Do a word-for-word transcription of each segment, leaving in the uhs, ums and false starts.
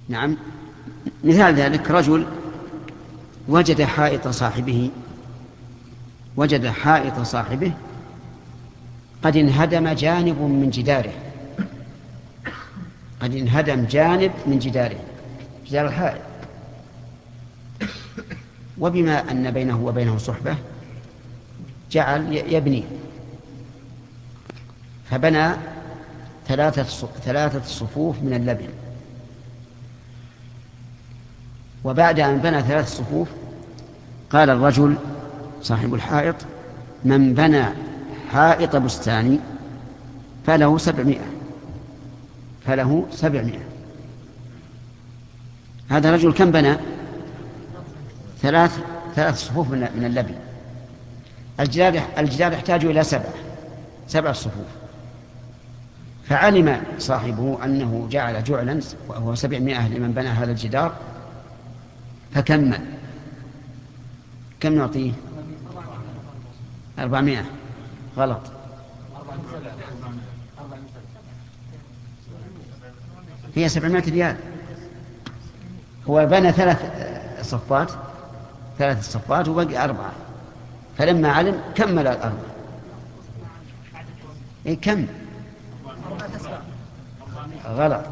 نعم. مثال ذلك رجل وجد حائط صاحبه وجد حائط صاحبه قد انهدم جانب من جداره قد انهدم جانب من جداره جدار الحائط، وبما أن بينه وبينه صحبة جعل يبني، فبنى ثلاثة ثلاثة صفوف من اللبن. وبعد أن بنى ثلاث صفوف قال الرجل صاحب الحائط: من بنى حائط بستاني فله سبعمائة فله سبعمائة. هذا رجل كم بنى؟ ثلاث ثلاث صفوف من اللبن. الجدار الجدار يحتاج إلى سبع سبع صفوف، فعلم صاحبه أنه جعل جعلا وهو سبعمائة لمن بنى هذا الجدار، فكمل. كم نعطيه؟ أربعمائة. غلط. هي سبعمائة ريال. هو بنى ثلاث صفات ثلاث صفات وبقي أربعة، فلما علم كمل الأربعة. إيه كم؟ غلط.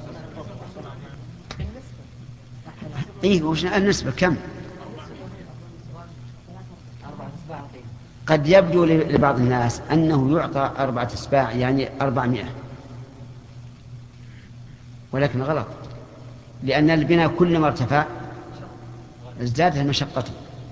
إيه وش النسبة كم؟ قد يبدو لبعض الناس أنه يعطى أربعة أسباع يعني أربعمائة، ولكن غلط، لأن البناء كلما ارتفع ازدادت المشقة،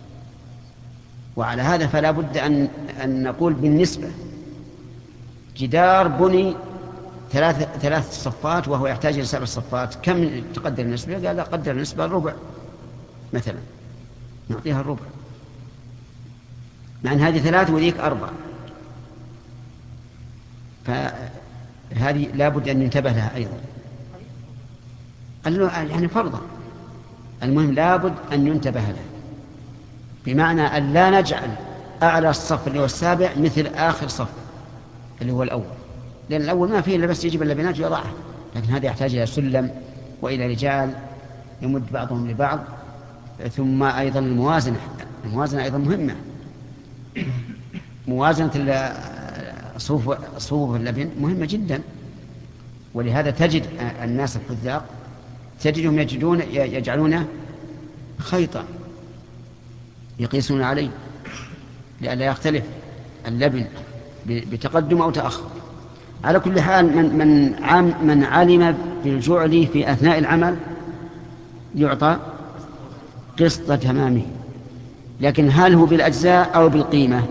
وعلى هذا فلا بد أن, أن نقول بالنسبة. جدار بني ثلاث ثلاث صفات وهو يحتاج إلى سبع صفات، كم تقدر النسبة؟ قال لا، قدر النسبة الربع مثلا، نعطيها الربع، مع أن هذه ثلاث وذيك أربع، فهذه لا بد أن ينتبه لها أيضا. قال له يعني فرضا، المهم لا بد أن ينتبه لها، بمعنى أن لا نجعل أعلى الصف اللي هو السابع مثل آخر صف اللي هو الأول، لأن الأول ما فيه إلا بس يجيب اللبنات ويضعها، لكن هذا يحتاج إلى سلم وإلى رجال يمد بعضهم لبعض، ثم أيضا الموازنة الموازنة أيضا مهمة، موازنة صفوف صفوف اللبن مهمة جدا. ولهذا تجد الناس الحذاق تجدهم يجدون يجعلون خيطا يقيسون عليه لئلا يختلف اللبن بتقدم أو تأخر. على كل حال من من عم من علم بالجعل في أثناء العمل يعطى قسط تمامه، لكن هل هو بالأجزاء أو بالقيمة؟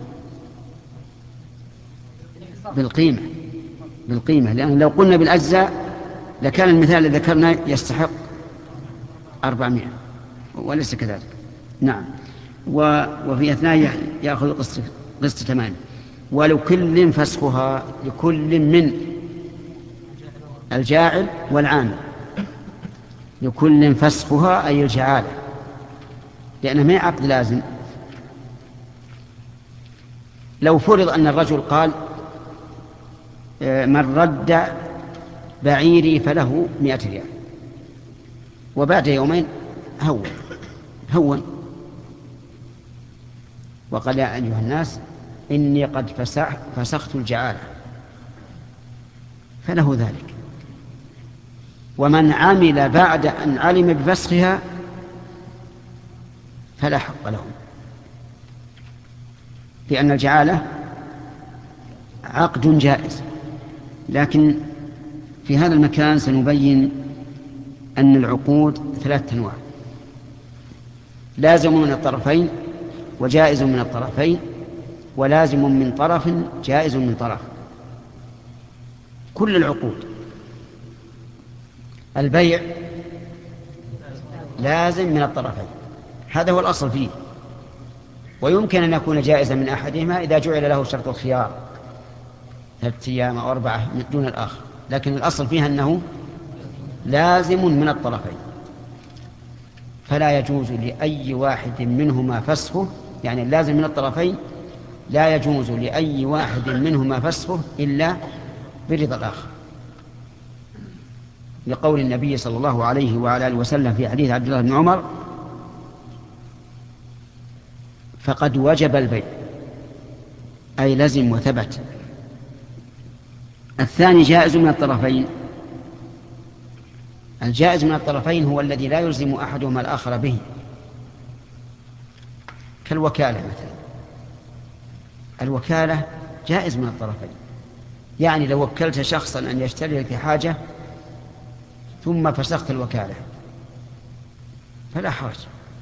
بالقيمة بالقيمة لأن لو قلنا بالأجزاء لكان المثال الذي ذكرنا يستحق أربعمائة، وليس كذلك. نعم. وفي أثناء يأخذ قسط قسط تمام. ولكل فسخها، لكل من الجاعل والعامل، لكل فسخها أي الجعالة، لأنه ما عقد لازم. لو فرض أن الرجل قال من رد بعيري فله مئة ريال، وبعد يومين هون هون وقال يا أيها الناس إني قد فسخت الجعالة، فله ذلك. ومن عمل بعد أن علم بفسخها فلا حق له، لأن الجعالة عقد جائز. لكن في هذا المكان سنبين أن العقود ثلاثة أنواع: لازم من الطرفين، وجائز من الطرفين، ولازم من طرف جائز من طرف. كل العقود. البيع لازم من الطرفين، هذا هو الأصل فيه، ويمكن أن يكون جائزا من أحدهما إذا جعل له شرط الخيار ثلاثة أيام أو أربعة دون الآخر، لكن الأصل فيها أنه لازم من الطرفين، فلا يجوز لأي واحد منهما فسخه، يعني اللازم من الطرفين لا يجوز لأي واحد منهما فسخه إلا برضا الآخر. لقول النبي صلى الله عليه وعلى آله وسلم في حديث عبد الله بن عمر: فقد وجب البيع، أي لزم وثبت. الثاني جائز من الطرفين. الجائز من الطرفين هو الذي لا يلزم أحدهما الآخر به، كالوكالة مثلا. الوكالة جائز من الطرفين، يعني لو وكلت شخصا أن يشتري لك حاجة ثم فسخت الوكالة فلا حرج،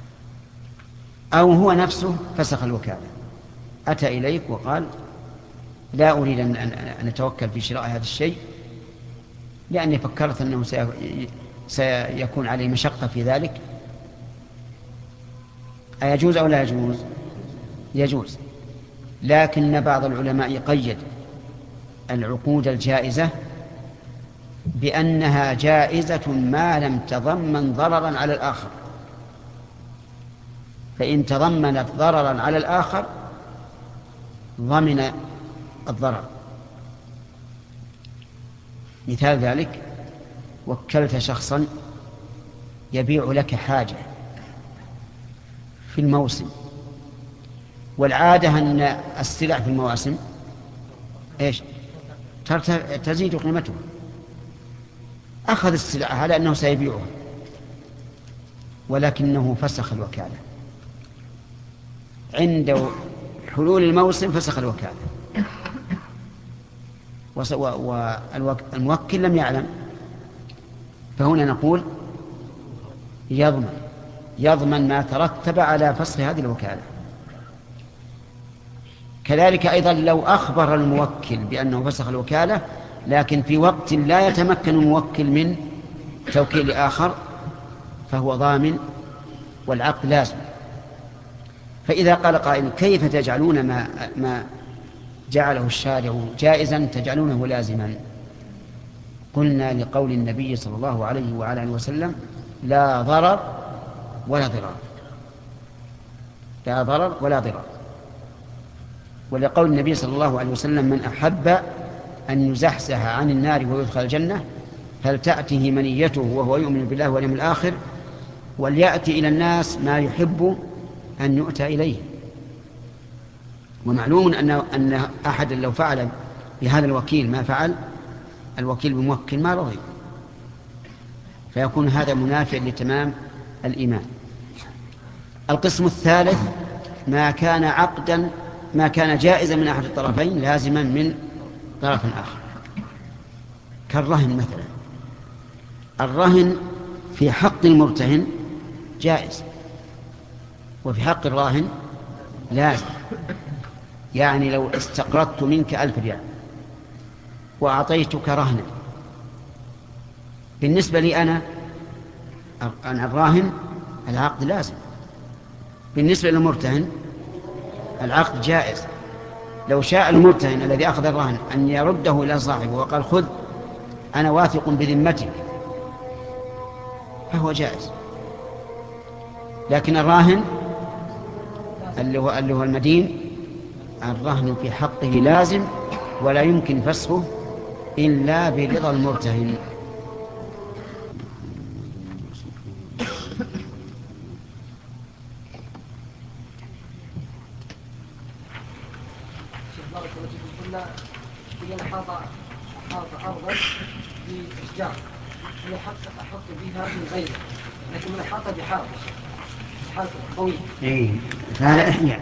أو هو نفسه فسخ الوكالة، أتى إليك وقال: لا أريد أن أتوكل في شراء هذا الشيء لأني فكرت أنه سيكون عليه مشقة في ذلك. أيجوز أو لا يجوز؟ يجوز. لكن بعض العلماء قيد العقود الجائزة بأنها جائزة ما لم تضمن ضررا على الآخر، فإن تضمنت ضررا على الآخر ضمن الضرر. مثال ذلك: وكلت شخصا يبيع لك حاجة في الموسم، والعادة أن السلع في المواسم إيش؟ تزيد قيمتها. أخذ السلعة على أنه سيبيعها، ولكنه فسخ الوكالة عند حلول الموسم، فسخ الوكالة، والموكل لم يعلم، فهنا نقول يضمن يضمن ما ترتب على فسخ هذه الوكالة. كذلك أيضا لو أخبر الموكل بأنه فسخ الوكالة لكن في وقت لا يتمكن الموكل من توكيل آخر فهو ضامن والعقد لازم. فإذا قال قائل: كيف تجعلون ما, ما جعله الشارع جائزا تجعلونه لازما؟ قلنا: لقول النبي صلى الله عليه وعلى آله وسلم: لا ضرر ولا ضرار. لا ضرر ولا ضرار. ولقول النبي صلى الله عليه وسلم: من أحب أن يزحزح عن النار ويدخل الجنة فلتأته منيته وهو يؤمن بالله واليوم الآخر وليأتي إلى الناس ما يحب أن يؤتى إليه. ومعلوم أن أن أحد لو فعل بهذا الوكيل ما فعل الوكيل بموكل ما رضي، فيكون هذا منافع لتمام الإيمان. القسم الثالث: ما كان عقدا ما كان جائزا من أحد الطرفين لازما من طرف آخر، كالرهن مثلا. الرهن في حق المرتهن جائز، وفي حق الراهن لازم. يعني لو استقرضت منك ألف ريال وأعطيتك رهنا، بالنسبة لي أنا أنا الراهن العقد لازم، بالنسبة للمرتهن العقد جائز. لو شاء المرتهن الذي أخذ الرهن أن يرده إلى صاحبه وقال: خذ أنا واثق بذمتك، فهو جائز. لكن الراهن اللي هو, اللي هو المدين، الرهن في حقه لازم ولا يمكن فسخه إلا برضا المرتهن. إذا حاط حاط أرضا بأشجار هي حط أحط بها من غيره، لكن من حاط بحائط حائط قوي. إيه هذا إحياء.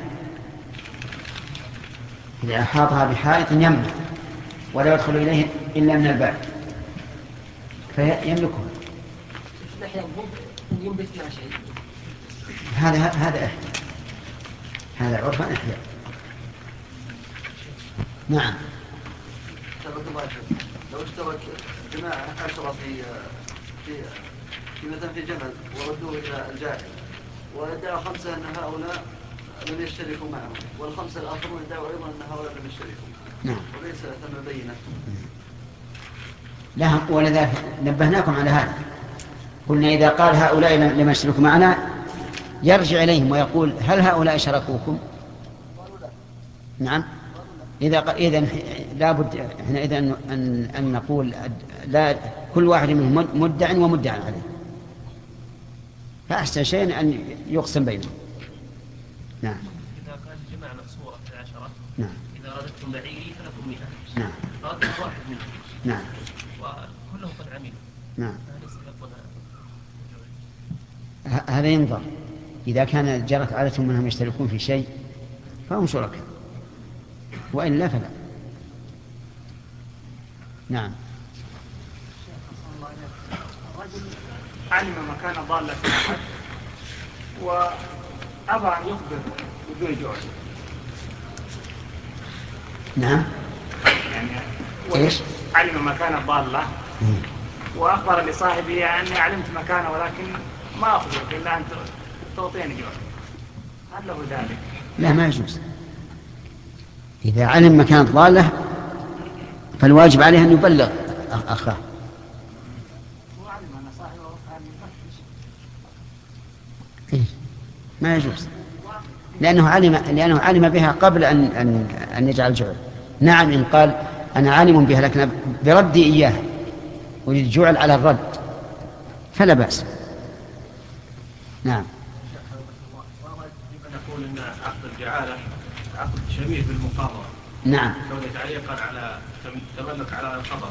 إذا حاطها بحائط يمنع ولا يدخل إليه إلا من الباب فيملكها. الإحياء ينبت فيها شيء. هذا هذا إحياء، هذا عرفا إحياء. نعم. لو اشترك جماعة عشرة في في في مثلا في جبل وردوه إلى الجاهل وادعوا خمسة أن هؤلاء لم يشتركوا معهم، والخمسة الآخرون ادعوا أيضا أن هؤلاء لم يشتركوا. نعم. وليس ثم بينة. لا، ولذا نبهناكم على هذا. قلنا إذا قال هؤلاء لم يشتركوا معنا يرجع إليهم ويقول: هل هؤلاء شركوكم؟ نعم. إذا إذا لابد حينئذ أن أن أن نقول لا، كل واحد منهم مدع ومدع عليه، فأحسن شيء أن يقسم بينهم. نعم. إذا كانت الجماعة مقصورة في العشرة، نعم. إذا رددتم بعيري فلكم مئة. نعم. فردتم واحد منهم. نعم. وكلهم قد عملوا. نعم. هذا ينظر، إذا كان جرت عادتهم أنهم يشتركون في شيء فهم شركاء، وإلا فلا. نعم. الرجل علم مكان ضالة أحد وأبى أن يخبر بدون جوع. نعم. يعني إيش؟ علم مكان الضالة وأخبر لصاحبه أني علمت مكانه ولكن ما أخبرك إلا أن تعطيني جوع، هل له ذلك؟ لا، ما يجوز. إذا علم مكان ضالة فالواجب عليه أن يبلغ أخاه. وعلم أن صاحبه كان يفتش. إيه؟ ما يجوز، لأنه علم لأنه علم بها قبل أن أن أن يجعل جعل. نعم، إن قال أنا عالم بها لكن بردي إياه ويجعل على الرد فلا بأس. نعم. يمكن نقول أن عقد الجعالة عقد شبيه بالمقارنة. نعم. كونه تعليقا على تملك على الخطر.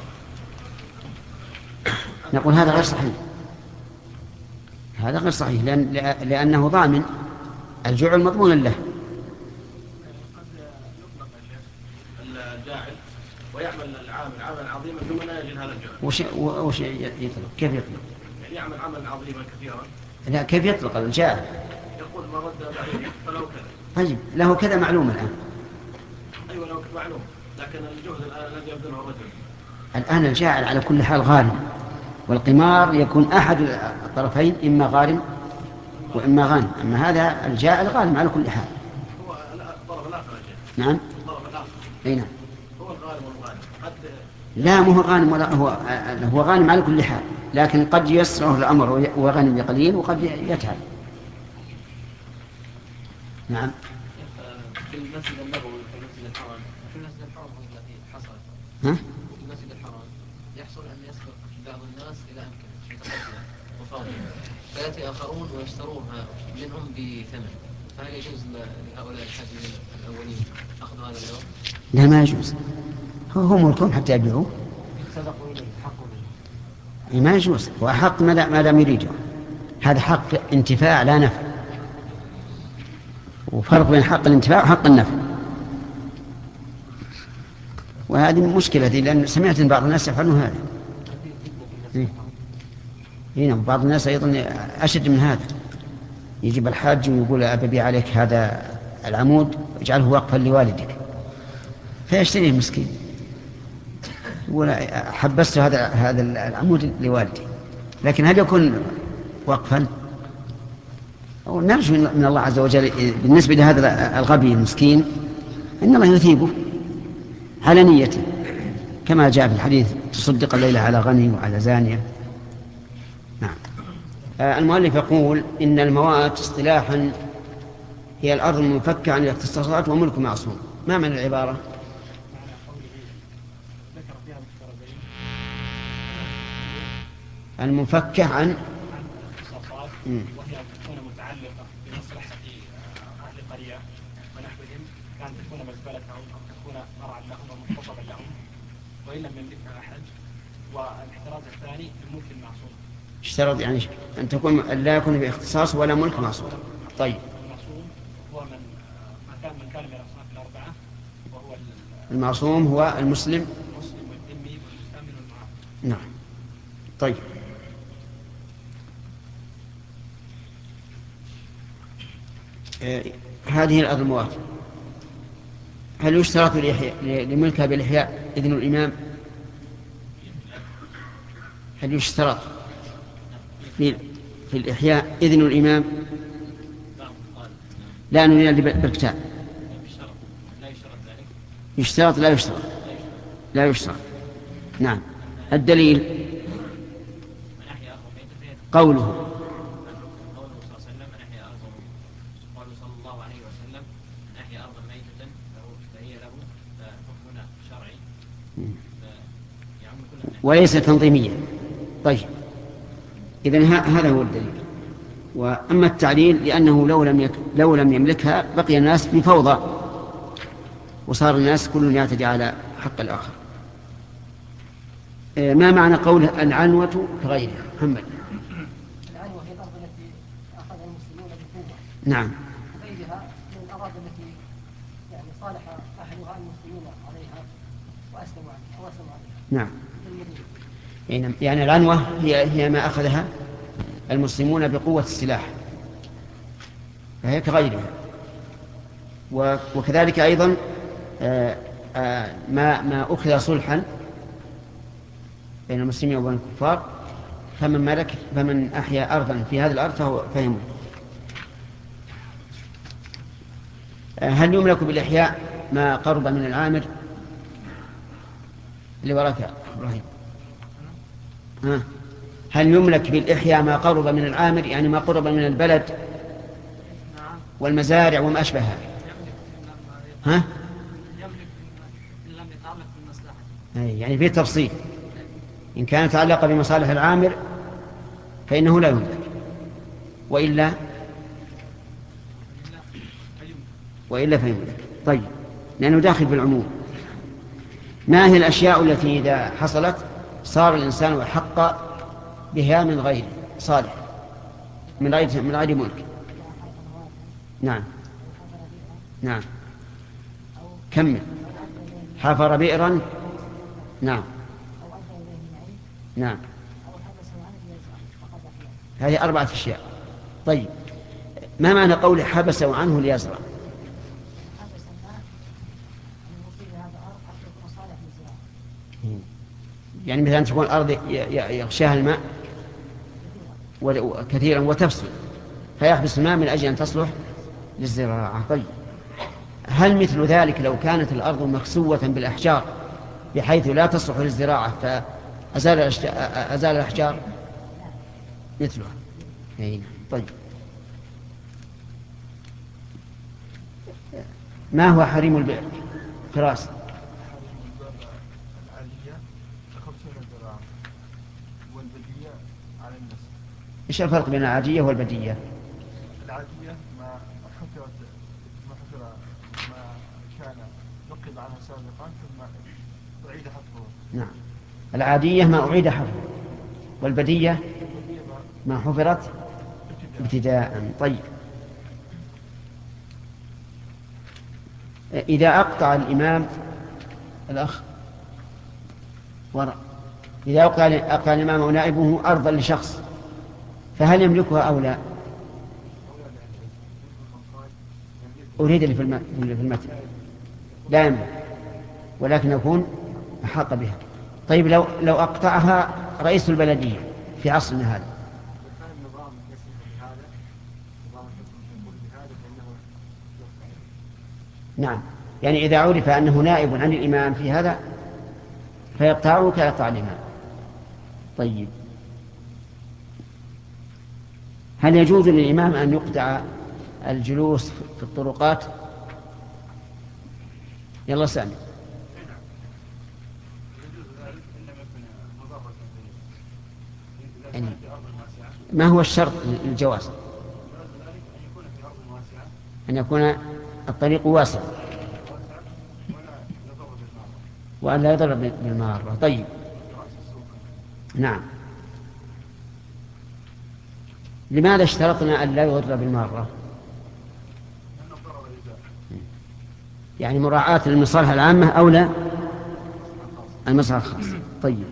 نقول هذا غير صحيح، هذا غير صحيح، لأن لأنه ضامن الجعل مضمون له. قد يطلق الجاعل ويعمل العامل عملا عظيما ثم لا يجد هذا الجعل. وش وش يطلق؟ كيف يطلق؟ يعني يعمل عملا عظيما كثيرا. لا، كيف يطلق الجاعل؟ يقول ما رد بعيد فلو كذا. طيب، له كذا معلوم الآن. أيوة له معلوم، لكن الجهد الآن الذي يبذله الرجل. الآن الجاعل على كل حال غارم، والقمار يكون أحد الطرفين إما غارم وإما غانم، أما هذا الجاعل غارم على كل حال. هو الضرب الآخر يا شيخ. نعم. الضرب الآخر. أي نعم. هو الغالب والغالب. قد لا، مو هو غانم ولا هو هو غانم على كل حال، لكن قد يسره الأمر وغنم بقليل وقد يتعب. نعم. في المسجد النبوي وفي المسجد الحرام، في المسجد الحرام الذي حصل ها؟ في المسجد الحرام يحصل أن يسبق بعض الناس إلى أمكنة متقدمة وفاضلة، فيأتي آخرون ويشترونها منهم بثمن، فهل يجوز لهؤلاء الحاجين الأولين أخذ هذا اليوم؟ لا، ما يجوز، هو ملكهم حتى يبيعوه. سبقوا إليه حقوا به. ما يجوز، هو حق ما دام يريده، هذا حق انتفاع لا نفع، وفرق بين حق الانتفاع وحق النفع. وهذه مشكلة دي، لأن سمعت أن بعض الناس يفعلون هذا. هنا بعض الناس أيضا أشد من هذا، يجيب الحاج ويقول أبي عليك هذا العمود واجعله وقفا لوالدك، فيشتريه مسكين، يقول حبست هذا هذا العمود لوالدي، لكن هل يكون وقفا؟ أو نرجو من الله عز وجل بالنسبة لهذا الغبي المسكين إن الله يثيبه على نيته، كما جاء في الحديث تصدق الليلة على غني وعلى زانية. نعم. آه المؤلف يقول إن الموات اصطلاحا هي الأرض المنفكة عن الاختصاصات وملك معصوم. ما معنى العبارة؟ المنفكة عن الاختصاصات وهي أن تكون متعلقة بمصلحة أهل القرية ونحوهم، كان تكون مزبلة أو تكون مرعا لهم ومحتطبا لهم وإن لم يملكها أحد. والاحتراز الثاني الملك المعصوم. اشترط يعني أن تكون لا يكون باختصاص ولا ملك معصوم. طيب. المعصوم هو من كان من كان من الأصناف الأربعة، وهو المعصوم هو المسلم المسلم والذمي والمستأمن والمعاهد. نعم. طيب. آه هذه الأرض الموات هل يشترط لملكها بالإحياء إذن الإمام؟ هل يشترط في الإحياء إذن الإمام؟ لا نريد بالكتاب. يشترط لا يشترط لا يشترط. نعم. الدليل قوله وليس تنظيميا. طيب إذن هذا هو الدليل. وأما التعليل لأنه لو لم, يك... لو لم يملكها بقي الناس في فوضى وصار الناس كل يعتدي على حق الآخر. ما معنى قوله العنوة كغيرها؟ محمد. العنوة هي الأرض التي أخذ المسلمون بقوة. نعم. وغيرها من الأراضي التي يعني صالح أهلها المسلمين عليها وأسلموا عليها أو أسلموا عليها. نعم. يعني العنوة هي هي ما أخذها المسلمون بقوة السلاح فهي كغيرها. وكذلك أيضا ما ما أخذ صلحا بين المسلمين وبين الكفار فمن ملك فمن أحيا أرضا في هذه الأرض فهو فهم. هل يملك بالإحياء ما قرب من العامر اللي وراك إبراهيم؟ ها هل يملك بالإحياء ما قرب من العامر يعني ما قرب من البلد والمزارع وما أشبهها؟ ها يعني في تفصيل. إن كانت تعلق بمصالح العامر فإنه لا يملك وإلا وإلا فيملك. طيب لأنه داخل بالعموم. ما هي الأشياء التي إذا حصلت صار الإنسان أحق بها من غير صالح من غير من غير ملك؟ نعم نعم كمل. حفر بئرا. نعم نعم هذه أربعة أشياء. طيب ما معنى قول حبسوا عنه ليزرع؟ يعني مثلا تكون الأرض يغشاها الماء كثيرا وتفسد فيحبس الماء من أجل أن تصلح للزراعة. طيب هل مثل ذلك لو كانت الأرض مكسوة بالأحجار بحيث لا تصلح للزراعة فأزال أزال الأحجار مثلها؟ طيب ما هو حريم البئر؟ فراس. إيش الفرق بين العادية والبدية؟ العادية ما حفرت ما حفر ما كان نقب عنه سابقا ثم أعيد حفره. نعم العادية ما أعيد حفره والبدية ما حفرت ابتداء. طيب إذا أقطع الإمام الأخ وراء إذا أقطع أقطع الإمام ونائبه أرضا لشخص فهل يملكها أو لا؟ أريد اللي في المتن لا يملك ولكن يكون أحاط بها. طيب لو لو أقطعها رئيس البلدية في عصرنا هذا نعم يعني إذا عرف أنه نائب عن الإمام في هذا فيقطعه كيقطع الإمام. طيب هل يجوز للإمام أن يقطع الجلوس في الطرقات؟ يلا سامي. يعني ما هو الشرط للجواز؟ أن يكون الطريق واسع وأن لا يضر بالمارة. طيب نعم لماذا اشترطنا أن لا يضر بالمارة؟ يعني مراعاة للمصالح العامة أو لا المصالح الخاصة. طيب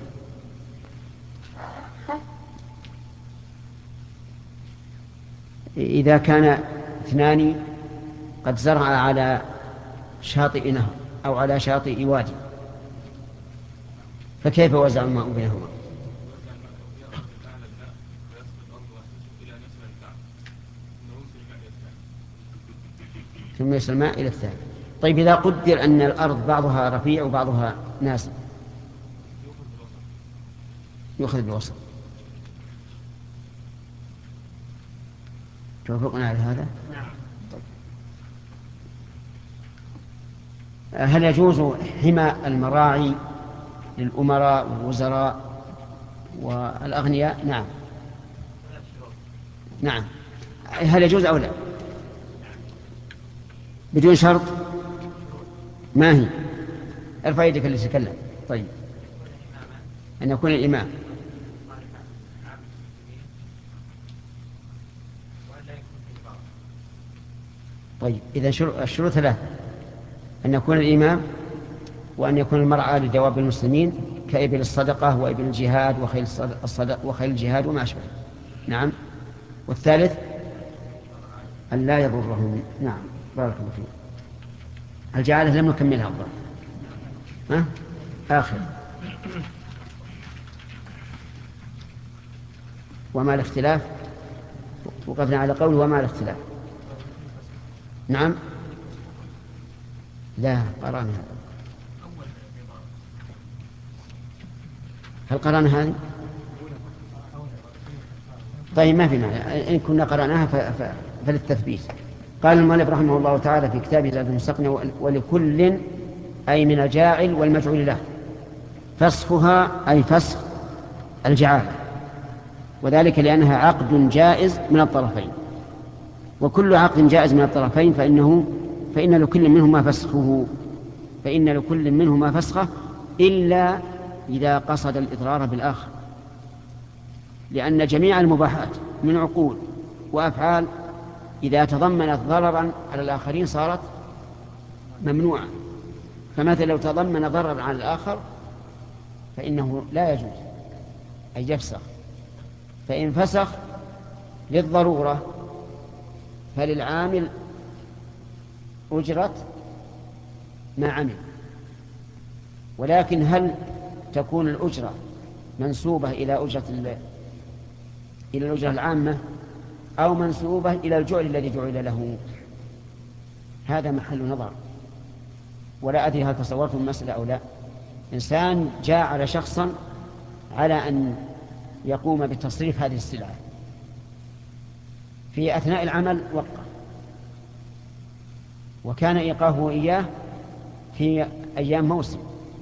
إذا كان اثنان قد زرع على شاطئ نهر أو على شاطئ وادي فكيف وزع الماء بينهما؟ ثم يصل الماء إلى الثاني. طيب إذا قدر أن الأرض بعضها رفيع وبعضها نازل يأخذ بالوسط. توافقنا على هذا؟ طيب. هل يجوز حمى المراعي للأمراء والوزراء والأغنياء. نعم نعم. هل يجوز أو لا؟ بدون شرط؟ ما هي؟ ارفع يدك اللي تتكلم. طيب، أن يكون الإمام طيب إذا الشروط ثلاثة: أن يكون الإمام، وأن يكون المرعى لدواب المسلمين كإبل الصدقة وإبل الجهاد وخيل الصدقة وخيل الجهاد وما أشبه. نعم. والثالث أن لا يضرهم. نعم، بارك الله فيك. الجعالة لم نكملها الظاهر. ها؟ آخر. وما الاختلاف؟ وقفنا على قوله وما الاختلاف. نعم. لا، قرانا. هل قرانا هذه؟ طيب، ما في معنى. إن كنا قرأناها ف... ف... فللتثبيت. قال المؤلف رحمه الله تعالى في كتابه زاد المستقنع: ولكل أي من الجاعل والمجعول له فسخها، أي فسخ الجعالة، وذلك لأنها عقد جائز من الطرفين، وكل عقد جائز من الطرفين فإنه فإن لكل منهما فسخه فإن لكل منهما فسخه إلا إذا قصد الإضرار بالآخر، لأن جميع المباحات من عقول وأفعال إذا تضمنت ضررا على الآخرين صارت ممنوعة. فمثلا لو تضمن ضررا على الآخر فإنه لا يجوز أن يفسخ، فإن فسخ للضرورة فللعامل أجرة ما عمل. ولكن هل تكون الأجرة منسوبة إلى أجرة إلى الأجرة العامة أو منسوبة إلى الجعل الذي جعل له؟ هذا محل نظر، ولا أدري هل تصورتم المسألة أو لا. إنسان جاعل شخصا على أن يقوم بتصريف هذه السلعة، في أثناء العمل وقف، وكان إيقافه إياه في أيام موسم.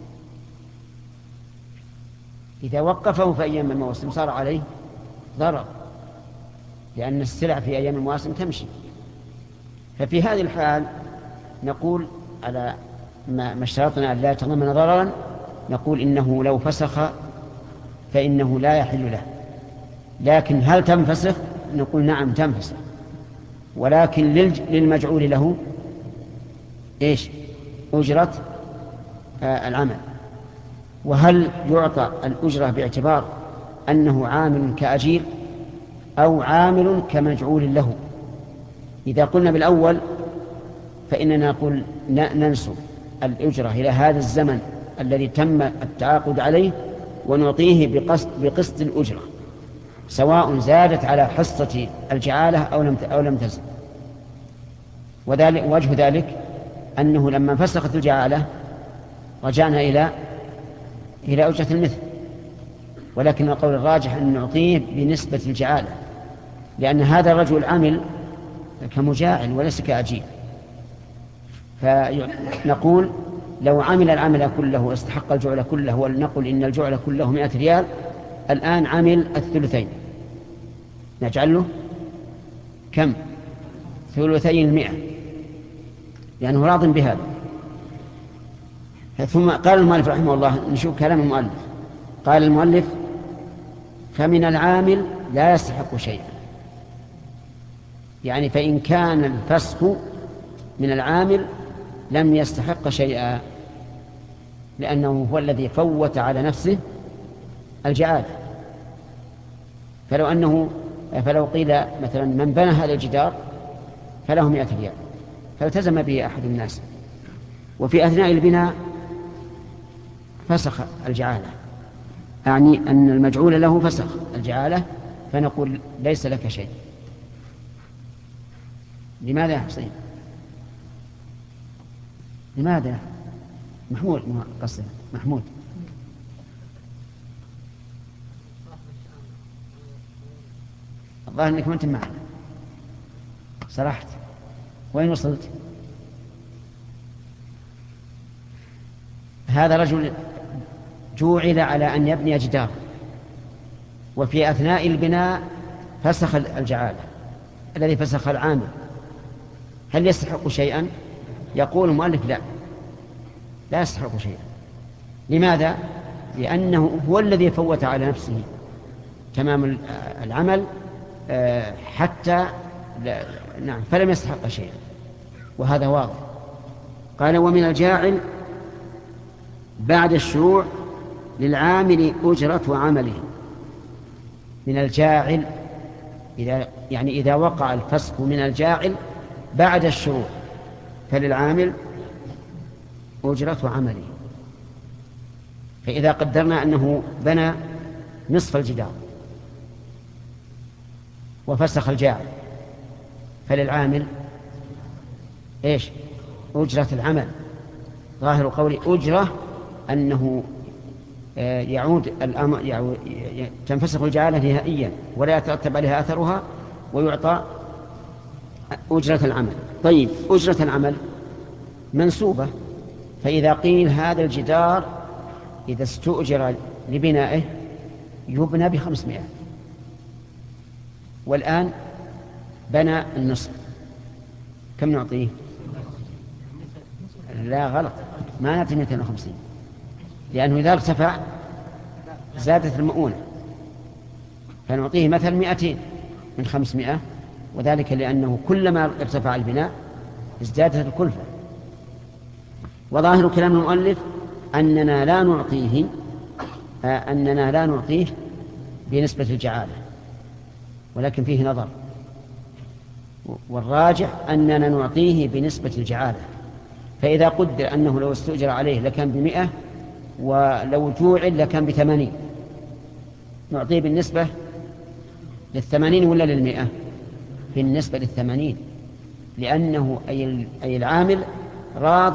إذا وقفه في أيام الموسم صار عليه ضرر، لأن السلع في أيام المواسم تمشي. ففي هذه الحال نقول على ما اشترطنا أن لا يتضمن ضررا، نقول إنه لو فسخ فإنه لا يحل له. لكن هل تنفسخ؟ نقول نعم تنفسخ، ولكن للمجعول له إيش؟ أجرة آه العمل. وهل يعطى الأجرة باعتبار أنه عامل كأجير أو عامل كمجعول له؟ إذا قلنا بالأول فإننا نقول ننسب الأجرة إلى هذا الزمن الذي تم التعاقد عليه ونعطيه بقسط, بقسط الأجرة، سواء زادت على حصة الجعالة أو لم أو لم تزد. وذلك وجه ذلك أنه لما فسخت الجعالة رجعنا إلى إلى أجرة المثل، ولكن القول الراجح أن نعطيه بنسبة الجعالة، لأن هذا الرجل عمل كمجاعل وليس كأجير. فنقول لو عمل العمل كله واستحق الجعل كله، ولنقل إن الجعل كله مئة ريال، الآن عمل الثلثين، نجعل له كم؟ ثلثين المئة، لأنه راض بهذا. ثم قال المؤلف رحمه الله، نشوف كلام المؤلف. قال المؤلف: فمن العامل لا يستحق شيئا، يعني فإن كان الفسخ من العامل لم يستحق شيئا، لأنه هو الذي فوت على نفسه الجعالة. فلو أنه فلو قيل مثلا من بنى هذا الجدار فله مئة ريال، فالتزم به أحد الناس، وفي أثناء البناء فسخ الجعالة، أعني أن المجعول له فسخ الجعالة، فنقول ليس لك شيء. لماذا يا حسين؟ لماذا؟ محمود قصد محمود الظاهر أنك ما أنت معنا، صرحت. وين وصلت؟ هذا رجل جوعل على أن يبني جدار، وفي أثناء البناء فسخ الجعالة الذي فسخ العامل، هل يستحق شيئا؟ يقول المؤلف لا، لا يستحق شيئا. لماذا؟ لأنه هو الذي فوت على نفسه تمام العمل حتى نعم فلم يستحق شيئا، وهذا واضح. قال ومن الجاعل بعد الشروع للعامل أجرة عمله. من الجاعل إذا يعني إذا وقع الفسخ من الجاعل بعد الشروع فللعامل أجرة عمله. فإذا قدرنا أنه بنى نصف الجدار وفسخ الجاعل فللعامل إيش؟ أجرة العمل. ظاهر قولي أجرة أنه يعود الأمر يعود تنفسخ الجعالة نهائيا ولا يترتب عليها أثرها ويعطى أجرة العمل. طيب أجرة العمل منسوبة، فإذا قيل هذا الجدار إذا استؤجر لبنائه يبنى بخمسمائة والآن بنى النصف، كم نعطيه؟ لا غلط، ما نعطي مئتين وخمسين، لأنه إذا ارتفع زادت المؤونة، فنعطيه مثل مئتين من خمسمائة، وذلك لأنه كلما ارتفع البناء ازدادت الكلفة. وظاهر كلام المؤلف أننا لا نعطيه أننا لا نعطيه بنسبة الجعالة، ولكن فيه نظر، والراجح أننا نعطيه بنسبة الجعالة. فإذا قدر أنه لو استؤجر عليه لكان بمئة ولو جوعل لكان بثمانين، نعطيه بالنسبة للثمانين ولا للمئة؟ بالنسبة للثمانين، لأنه أي العامل راض،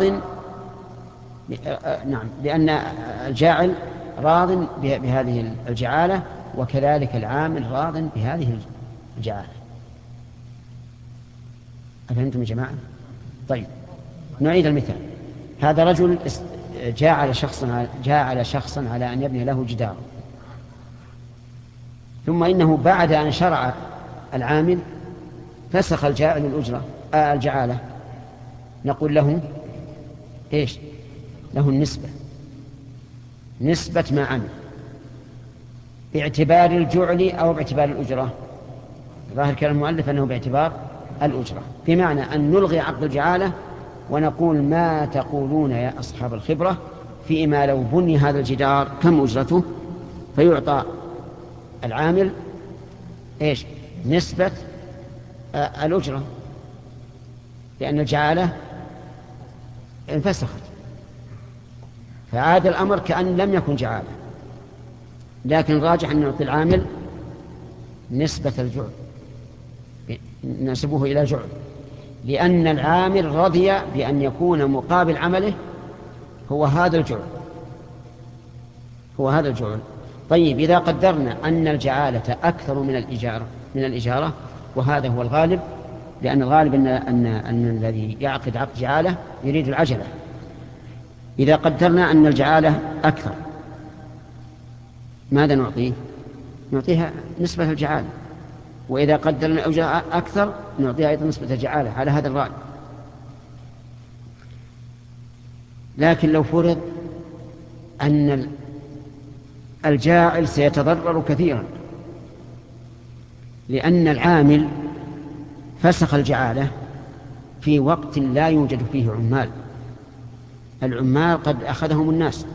نعم، لأن الجاعل راض بهذه الجعالة وكذلك العامل راض بهذه الجعالة. أفهمتم يا جماعة؟ طيب نعيد المثال. هذا رجل جاعل شخصا جاعل شخصا على أن يبني له جدار، ثم إنه بعد أن شرع العامل فسخ الجاعل الأجرة آه الجعالة، نقول له إيش؟ له النسبة، نسبة ما عمل باعتبار الجعل أو باعتبار الأجرة. ظاهر كلام المؤلف أنه باعتبار الأجرة، بمعنى أن نلغي عقد الجعالة ونقول ما تقولون يا أصحاب الخبرة فيما لو بني هذا الجدار كم أجرته؟ فيعطى العامل إيش؟ نسبة آه الأجرة، لأن الجعالة انفسخت، فعاد الأمر كأن لم يكن جعالة. لكن راجح أن نعطي العامل نسبة الجعل، نسبه إلى جعل، لأن العامل رضي بأن يكون مقابل عمله هو هذا الجعل هو هذا الجعل. طيب إذا قدرنا أن الجعالة أكثر من الإجارة من الإجارة وهذا هو الغالب، لأن الغالب أن, أن, أن الذي يعقد عقد جعالة يريد العجلة. إذا قدرنا أن الجعالة أكثر ماذا نعطيه؟ نعطيها نسبة الجعالة. وإذا قدرنا الأجرة أكثر نعطيها أيضا نسبة الجعالة على هذا الرأي. لكن لو فرض أن الجاعل سيتضرر كثيرا، لأن العامل فسخ الجعالة في وقت لا يوجد فيه عمال، العمال قد أخذهم الناس،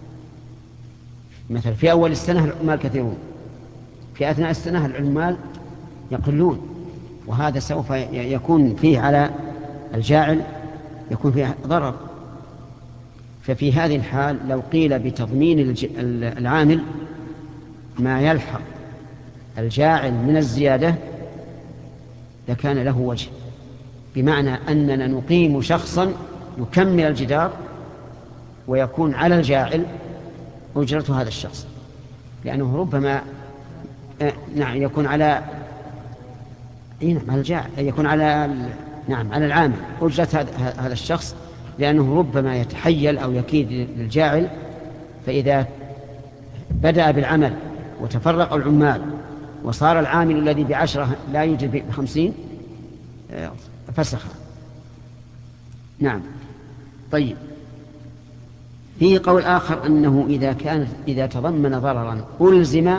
مثلا في أول السنة العمال كثيرون، في أثناء السنة العمال يقلون، وهذا سوف يكون فيه على الجاعل يكون فيه ضرر. ففي هذه الحال لو قيل بتضمين العامل ما يلحق الجاعل من الزيادة لكان له وجه، بمعنى أننا نقيم شخصا يكمل الجدار ويكون على الجاعل أجرة هذا الشخص، لأنه ربما آه نعم يكون على نعم على الجاعل يكون على نعم على العامل أجرة هذا الشخص، لأنه ربما يتحيل أو يكيد للجاعل، فإذا بدأ بالعمل وتفرق العمال وصار العامل الذي بعشرة لا يوجد بخمسين فسخ. نعم. طيب، فيه قول آخر أنه إذا كان إذا تضمن ضررا ألزم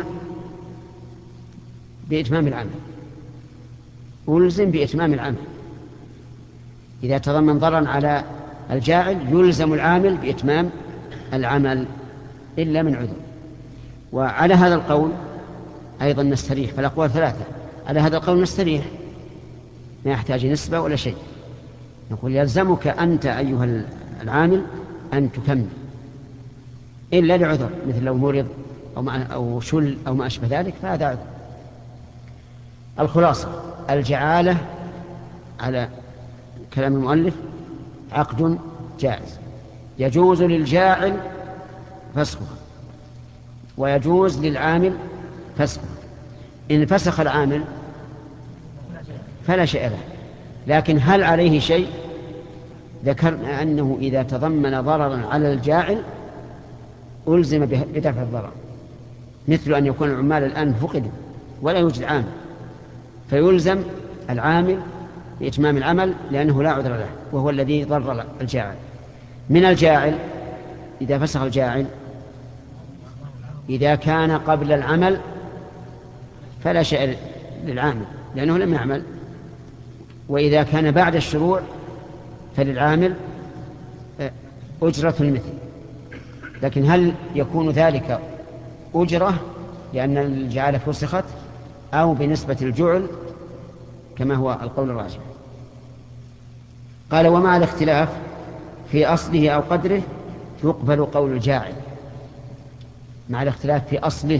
بإتمام العمل، ألزم بإتمام العمل. إذا تضمن ضررا على الجاعل يلزم العامل بإتمام العمل إلا من عذر. وعلى هذا القول أيضا نستريح، فالأقوال ثلاثة. على هذا القول نستريح، ما يحتاج نسبة ولا شيء. نقول يلزمك أنت أيها العامل أن تكمل إلا لعذر، مثل لو مرض أو, أو شل أو ما أشبه ذلك، فهذا عذر. الخلاصة: الجعالة على كلام المؤلف عقد جائز، يجوز للجاعل فسخه ويجوز للعامل فسخه. إن فسخ العامل فلا شيء له، لكن هل عليه شيء؟ ذكرنا أنه إذا تضمن ضررا على الجاعل ألزم بدفع الضرر، مثل أن يكون العمال الآن فقدوا ولا يوجد عامل، فيلزم العامل بإتمام العمل لأنه لا عذر له، وهو الذي ضرر الجاعل. من الجاعل إذا فسخ الجاعل إذا كان قبل العمل فلا شيء للعامل لأنه لم يعمل، وإذا كان بعد الشروع فللعامل أجرة المثل. لكن هل يكون ذلك أجرة لأن الجعالة فسخت أو بنسبة الجعل كما هو القول الراجح؟ قال: ومع الاختلاف في أصله أو قدره يقبل قول الجاعل. مع الاختلاف في أصله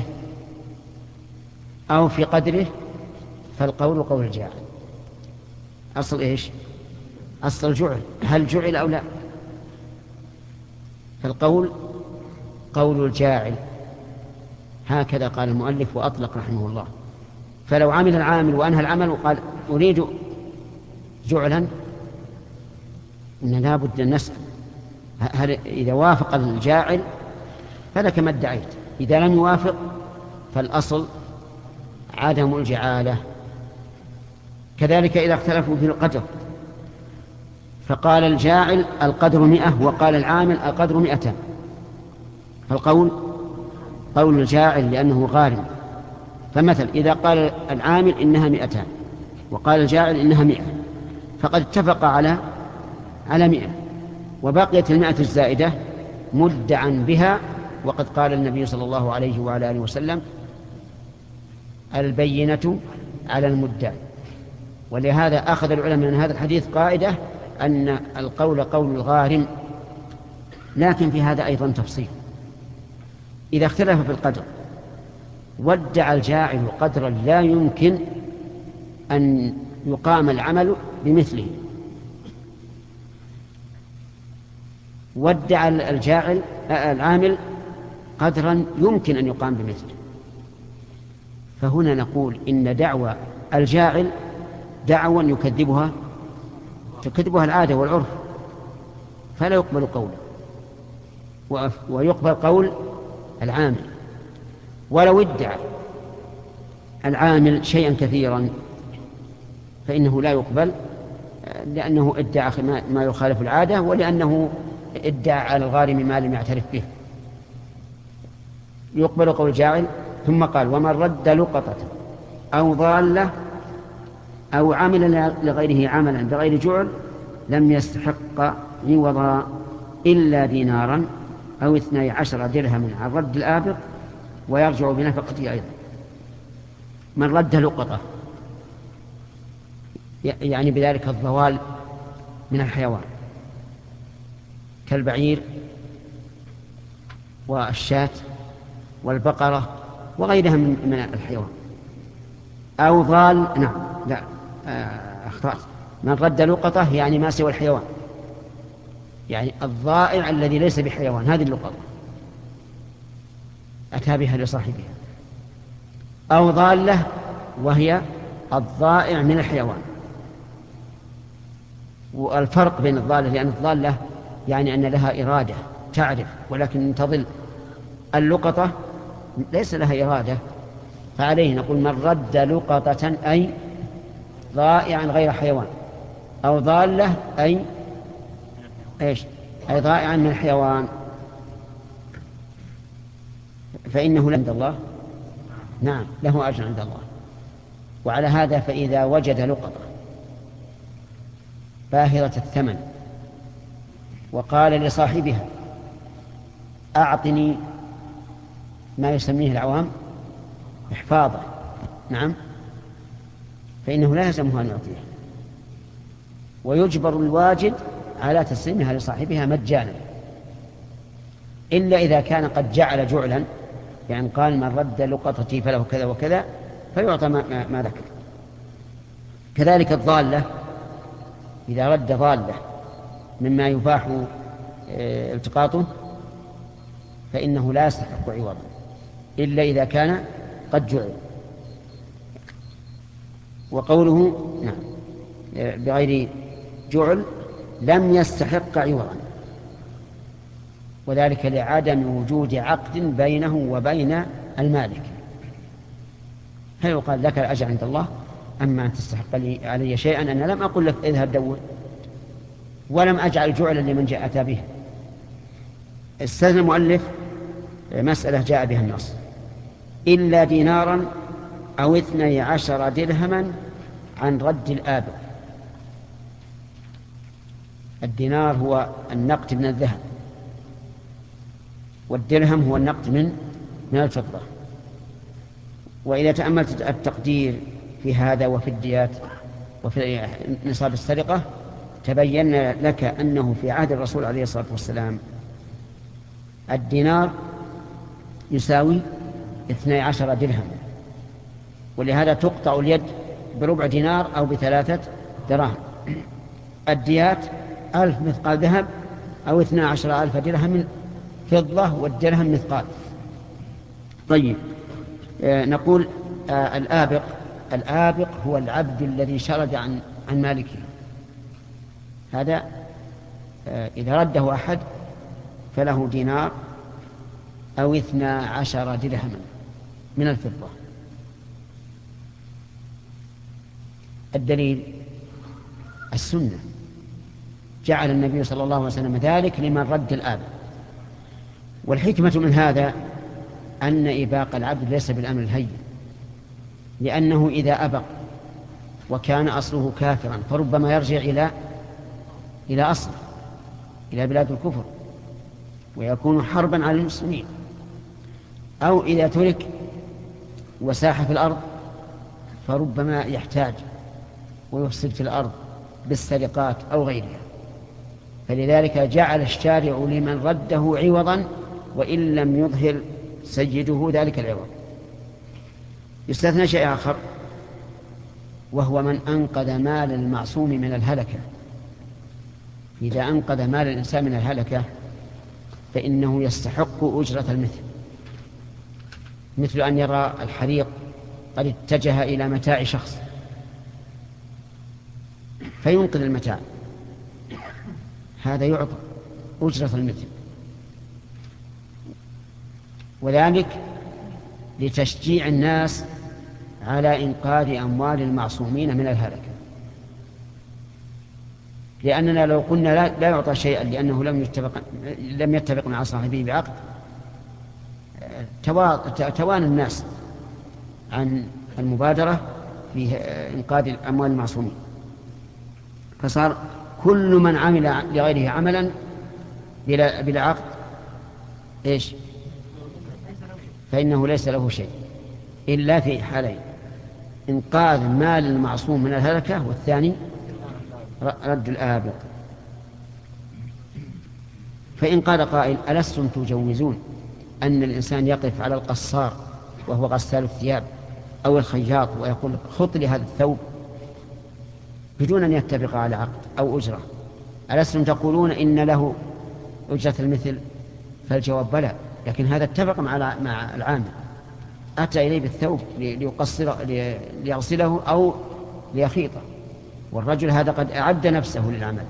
أو في قدره فالقول قول الجاعل. أصل إيش؟ أصل الجعل، هل جعل أو لا؟ فالقول قول الجاعل، هكذا قال المؤلف وأطلق رحمه الله. فلو عمل العامل وأنهى العمل وقال أريد جعلا، إن لا بد أن نسأل هل إذا وافق الجاعل فلك ما ادعيت، إذا لم يوافق فالأصل عدم الجعالة. كذلك إذا اختلفوا في القدر فقال الجاعل القدر مئة وقال العامل القدر مئتان، فالقول قول الجاعل لأنه غارم. فمثل إذا قال العامل إنها مئتان وقال الجاعل إنها مئة فقد اتفق على على مئة، وبقيت المئة الزائدة مدعا بها، وقد قال النبي صلى الله عليه وعلى آله وسلم: البينة على المدعي. ولهذا أخذ العلماء من هذا الحديث قاعدة أن القول قول الغارم. لكن في هذا أيضا تفصيل: إذا اختلف في القدر وادعى الجاعل قدرا لا يمكن أن يقام العمل بمثله، وادعى الجاعل العامل قدرا يمكن أن يقام بمثله، فهنا نقول إن دعوى الجاعل دعوى يكذبها تكذبها العادة والعرف، فلا يقبل قوله ويقبل قول العامل. ولو ادعى العامل شيئا كثيرا فإنه لا يقبل، لأنه ادعى ما يخالف العادة، ولأنه ادعى على الغارم ما لم يعترف به. يقبل قول الجاعل. ثم قال: ومن رد لقطة أو ضالة أو عمل لغيره عملا بغير جعل لم يستحق عوضا إلا دينارا أو اثني عشر درهما عن رد الآبق ويرجع بنفقته أيضا. من رد لقطة يعني بذلك الضوال من الحيوان كالبعير والشاة والبقرة وغيرها من الحيوان. أو ضال، نعم لا أخطأت، من رد لقطة يعني ما سوى الحيوان، يعني الضائع الذي ليس بحيوان، هذه اللقطة أتى بها لصاحبها. أو ضالة وهي الضائع من الحيوان. والفرق بين الضالة، لأن الضالة يعني أن لها إرادة تعرف ولكن تضل، اللقطة ليس لها إرادة، فعليه نقول من رد لقطة أي ضائعا غير حيوان، أو ضالة أي إيش أي ضائعا من الحيوان، فإنه عند الله نعم له أجر عند الله. وعلى هذا فإذا وجد لقطة باهرة الثمن وقال لصاحبها أعطني ما يسميه العوام إحفاظا، نعم، فإنه لا يلزمه أن يعطيه، ويجبر الواجد على تسليمها لصاحبها مجانا، إلا إذا كان قد جعل جعلا، يعني قال من رد لقطتي فله كذا وكذا فيعطى ما, ما ذكر. كذلك الضالة إذا رد ضالة مما يباح التقاطه فإنه لا يستحق عوضا إلا إذا كان قد جعل. وقوله نعم بغير جعل لم يستحق عوضا، وذلك لعدم وجود عقد بينه وبين المالك. هل يقال لك الأجر عند الله أما أن تستحق لي علي شيئا؟ أنا لم أقل لك اذهب دور، ولم أجعل جعلا لمن جاء أتى به. استثنى المؤلف مسألة جاء بها النص إلا دينارا أو اثني عشر درهما عن رد الآبق. الدينار هو النقد من الذهب، والدرهم هو النقد من من الفضة. وإذا تأملت التقدير في هذا وفي الديات وفي نصاب السرقة تبين لك أنه في عهد الرسول عليه الصلاة والسلام الدينار يساوي اثني عشر درهم، ولهذا تقطع اليد بربع دينار أو بثلاثة دراهم. الديات ألف مثقال ذهب أو اثنى عشر ألف درهم فضة، والدرهم مثقال. طيب آه نقول آه الآبق الآبق هو العبد الذي شرد عن عن مالكه، هذا آه إذا رده أحد فله دينار أو اثنى عشر درهما من الفضة. الدليل السنة، جعل النبي صلى الله عليه وسلم ذلك لمن رد الآبق. والحكمة من هذا أن إباق العبد ليس بالأمر الهين، لأنه إذا أبق وكان أصله كافرا فربما يرجع إلى إلى أصل إلى بلاد الكفر ويكون حربا على المسلمين، أو إذا ترك وساح في الأرض فربما يحتاج ويفسد في الأرض بالسرقات أو غيرها. فلذلك جعل الشارع لمن رده عوضا وإن لم يظهر سيده ذلك العوض. يستثنى شيء آخر وهو من أنقذ مال المعصوم من الهلكة. إذا أنقذ مال الإنسان من الهلكة فإنه يستحق أجرة المثل، مثل أن يرى الحريق قد اتجه إلى متاع شخص فينقذ المتاع، هذا يعطى أجرة المثل، وذلك لتشجيع الناس على إنقاذ أموال المعصومين من الهلكة. لأننا لو قلنا لا, لا يعطى شيئا لأنه لم يتفق, لم يتفق مع صاحبه بعقد توان الناس عن المبادرة في إنقاذ أموال المعصومين، فصار كل من عمل لغيره عملا بلا عقد إيش فإنه ليس له شيء إلا في حالين: إنقاذ مال المعصوم من الهلكة، والثاني رد الآبق. فإن قال قائل: ألستم تجوزون أن الإنسان يقف على القصار وهو غسال الثياب أو الخياط ويقول خط لي هذا الثوب بدون أن يتفق على عقد أو أجرة؟ ألستم تقولون إن له أجرة المثل؟ فالجواب بلى، لكن هذا اتفق مع مع العامل، أتى إليه بالثوب ليقصر ليغسله أو ليخيطه، والرجل هذا قد أعد نفسه للعمل.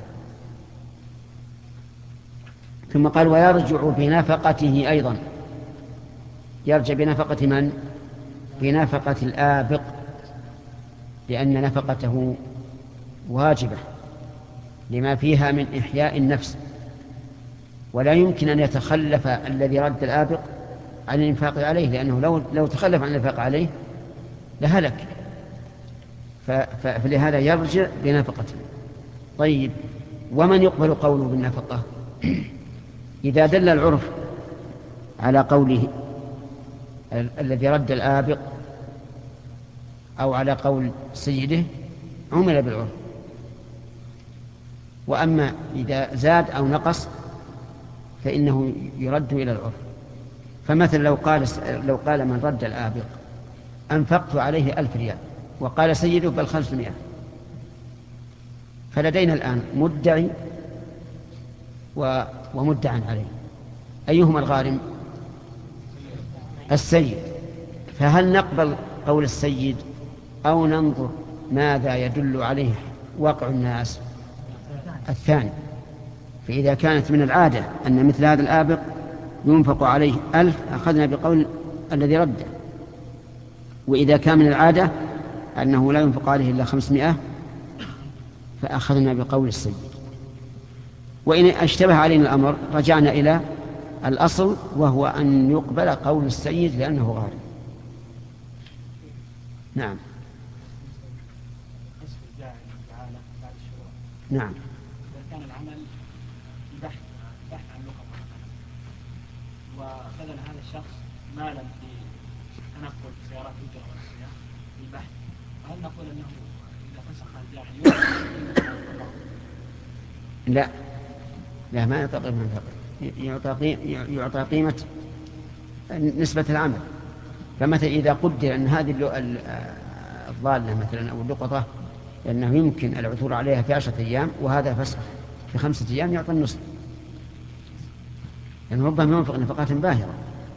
ثم قال: ويرجع بنفقته أيضا. يرجع بنفقة من؟ بنفقة الآبق، لأن نفقته واجبة لما فيها من إحياء النفس، ولا يمكن أن يتخلف الذي رد الآبق عن الإنفاق عليه، لأنه لو, لو تخلف عن الإنفاق عليه لهلك، فلهذا يرجع بنفقته. طيب، ومن يقبل قوله بالنفقة؟ إذا دل العرف على قوله الذي رد الآبق أو على قول سيده عمل بالعرف، وأما إذا زاد أو نقص فإنه يرد إلى العرف. فمثلا لو قال لو قال من رد الآبق أنفقت عليه ألف ريال، وقال سيده بل خمسمائة، فلدينا الآن مدعي ومدعى عليه، أيهما الغارم؟ السيد. فهل نقبل قول السيد أو ننظر ماذا يدل عليه واقع الناس؟ الثاني. فإذا كانت من العادة أن مثل هذا الآبق ينفق عليه ألف أخذنا بقول الذي رده، وإذا كان من العادة أنه لا ينفق عليه إلا خمسمائة فأخذنا بقول السيد. وإن اشتبه علينا الأمر رجعنا إلى الأصل، وهو أن يقبل قول السيد لأنه غالب. نعم. نعم. إذا كان العمل بحث بحث عن لقطة وبذل هذا الشخص مالا في تنقل سيارات الأجرة والسياحة للبحث، هل نقول أنه إذا فسخ الداعي لا لا ما يعطى قيمة يعطى يعطى قيمة نسبة العمل. فمثلا إذا قدر أن هذه الضالة مثلا أو اللقطة لأنه يمكن العثور عليها في عشرة أيام وهذا فسخ في خمسة أيام يعطى النصف، لأنه يعني ربما ينفق نفقات باهرة.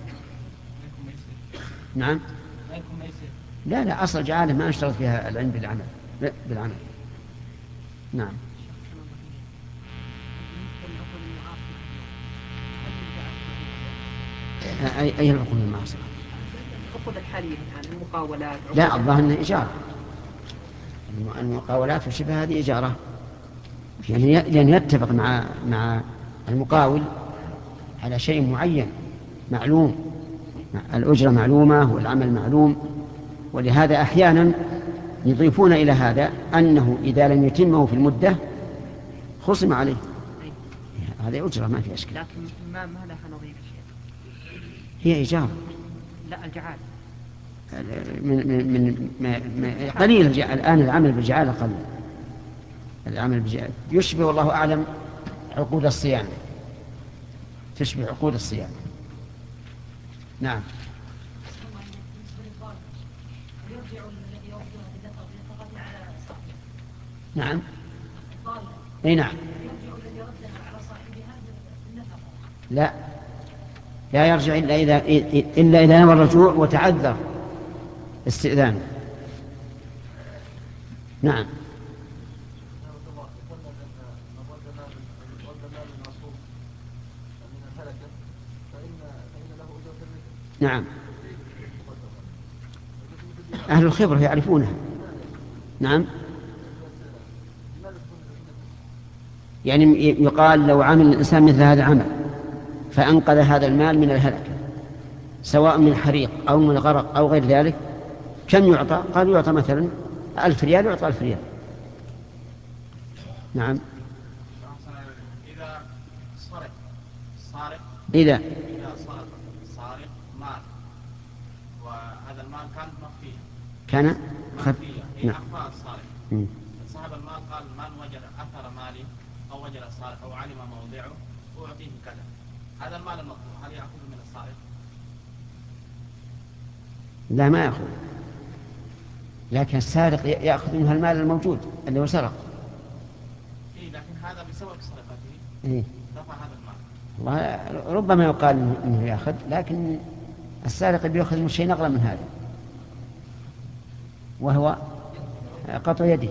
نعم. لا لا أصل جعاله ما اشترط فيها العلم بالعمل بالعمل. نعم. أي أي العقود المعاصرة؟ العقود الحالية الآن المقاولات. لا الظاهر أنها إجارة. المقاولات وشبه هذه إجارة، يعني لأن يتفق مع مع المقاول على شيء معين معلوم، الأجرة معلومة والعمل معلوم. ولهذا أحيانا يضيفون إلى هذا أنه إذا لم يتمه في المدة خصم عليه. هذه أجرة ما في أشكال. لكن ما ما لها نظير شيء. هي إجارة. لا الجعالة. من من من, من قليل الآن العمل بالجعالة قليل. العمل بالجعالة يشبه والله أعلم عقود الصيانة، تشبه عقود الصيانة. نعم. نعم. اي نعم. لا لا يرجع إلا إذا إلا إذا نوى الرجوع وتعذر استئذانه. نعم. نعم. أهل الخبرة يعرفونها. نعم. يعني يقال لو عمل الإنسان مثل هذا العمل فأنقذ هذا المال من الهلكة سواء من حريق أو من غرق أو غير ذلك، كم يعطى؟ قال يعطى مثلا ألف ريال، يعطى ألف ريال. نعم. إذا سرق سارق إذا إذا سرق سارق مال وهذا المال كان مخفيا كان مخفيا في نعم. أخفاء السارق، مم. صاحب المال قال من وجد أثر مالي أو وجد السارق أو علم موضعه أعطيه كذا، هذا المال المطلوب هل يأخذ من السارق؟ لا ما يأخذ، لكن السارق يأخذ منها المال الموجود اللي هو سرق. إيه لكن هذا بسبب سرقته إيه؟ دفع هذا المال. والله ربما يقال إنه يأخذ، لكن السارق بيأخذ من شيء أغلى من هذا وهو قطع يده.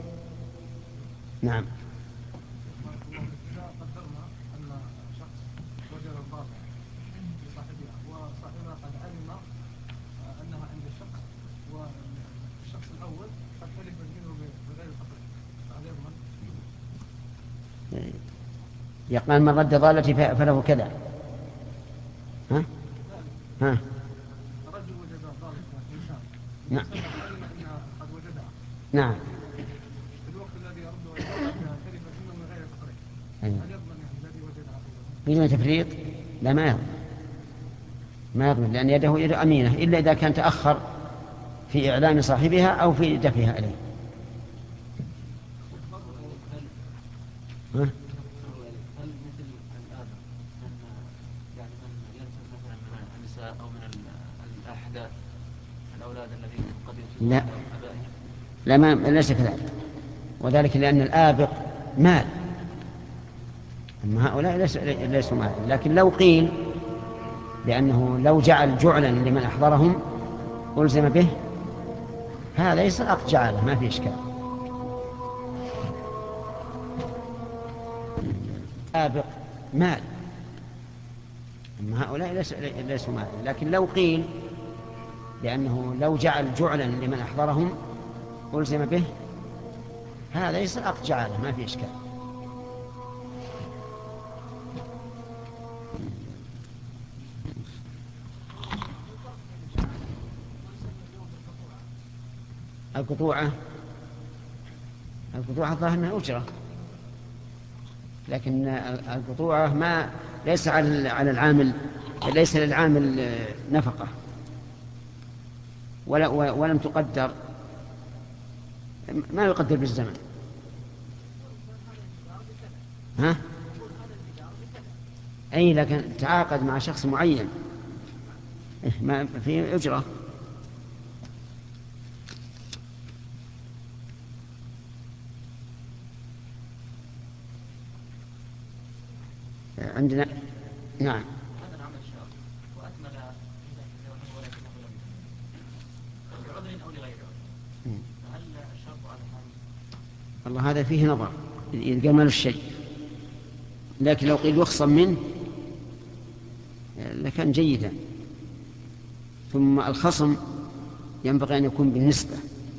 نعم. قدرنا أن شخص وجد الضابع لصاحبها وصاحبها قد علم يقال من رد ضالتي فله كذا. ها؟ ها؟ الرجل وجد ضالة إنسان. نعم. قد وجدها. نعم. في الوقت الذي يرد ويجدها كلمة منه من غير تفريط. هل يضمن الذي وجدها؟ بدون تفريط؟ لا، ما يضمن. ما يضمن، لأن يده يد أمينة، إلا إذا كان تأخر في إعلام صاحبها أو في دفعها إليه. ها؟ هل مثل الآن من يعني من ينتج مثلا من النساء أو من الأحداث الأولاد الذين قد ينتجون لا. أبائهم؟ لا، ما ليس كذلك، وذلك لأن الآبق مال، أما هؤلاء ليسوا مال. لكن لو قيل بأنه لو جعل جعلا لمن أحضرهم ألزم به، هذا يصير عقد جعله، ما في إشكال. آبق مال، أما هؤلاء ليسوا مال. لكن لو قيل بأنه لو جعل جعلا لمن أحضرهم ألزم به، هذا يصير عقد جعله، ما في إشكال. القطوعة القطوعة ظاهر أنها أجرة، لكن القطوعة ما ليس على على العامل، ليس للعامل نفقة، ولا ولم تقدر، ما يقدر بالزمن. ها؟ أي، لكن تعاقد مع شخص معين ما في أجرة. عندنا نعم. هذا العمل شاق وأكمل ولكنه لم بعذر أو لغير عذر، فهل الشرط على هذا؟ الله، هذا فيه نظر إذا جمل الشيء، لكن لو قيل يخصم منه لكان جيدا. ثم الخصم ينبغي أن يكون بالنسبة،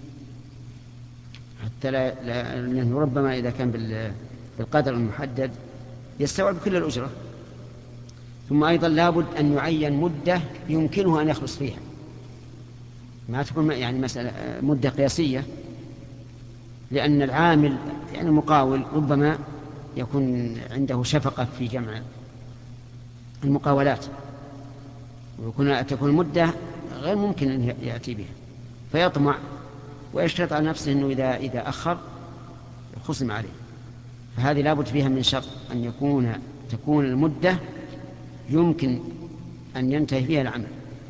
حتى لا, لا لأنه ربما إذا كان بالقدر المحدد يستوعب كل الأجرة. ثم أيضا لابد أن يعين مدة يمكنه أن يخلص فيها، ما تكون يعني مسألة مدة قياسية، لأن العامل يعني المقاول ربما يكون عنده شفقة في جمع المقاولات، ويكون تكون المدة غير ممكن أن يأتي بها، فيطمع ويشترط على نفسه أنه إذا إذا أخر خصم عليه. فهذه لابد فيها من شرط أن يكون تكون المدة يمكن أن ينتهي فيها العمل.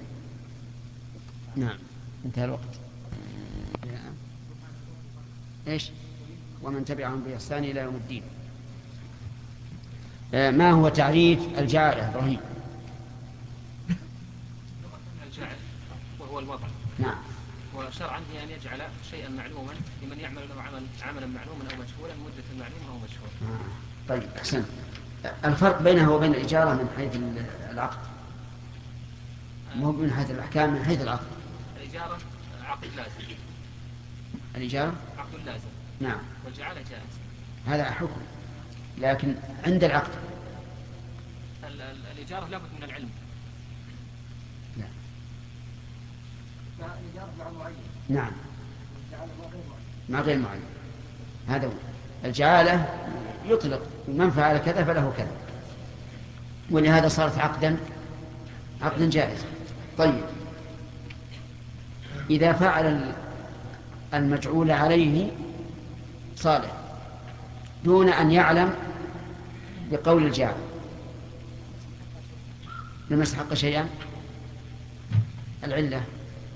نعم، انتهى الوقت. إيش؟ ومن تبعهم بإحسان إلى يوم الدين. ما هو تعريف الجعالة إبراهيم؟ الجعل وهو الوضع. نعم. وشرعا هي أن يجعل شيئا معلوما لمن يعمل له عمل عملا معلوما أو مجهولا مدة معلومة أو مجهولة. آه. طيب، أحسن. الفرق بينها وبين الإجارة من حيث العقد، مو من حيث الأحكام، من حيث العقد. الإجارة عقد لازم. الإجارة عقد لازم. نعم. والجعالة جائز. هذا حكم، لكن عند العقد ال- ال- الإجارة لابد من العلم. لا. الإجارة مع معين. نعم، الجعالة مع غير معين. مع غير معين. هذا هو. الجعالة يطلق من فعل كذا فله كذا، ولهذا صارت عقدا عقدا جائزا. طيب، إذا فعل المجعول عليه صالح دون أن يعلم بقول الجاعل، لم يستحق شيئا؟ العلة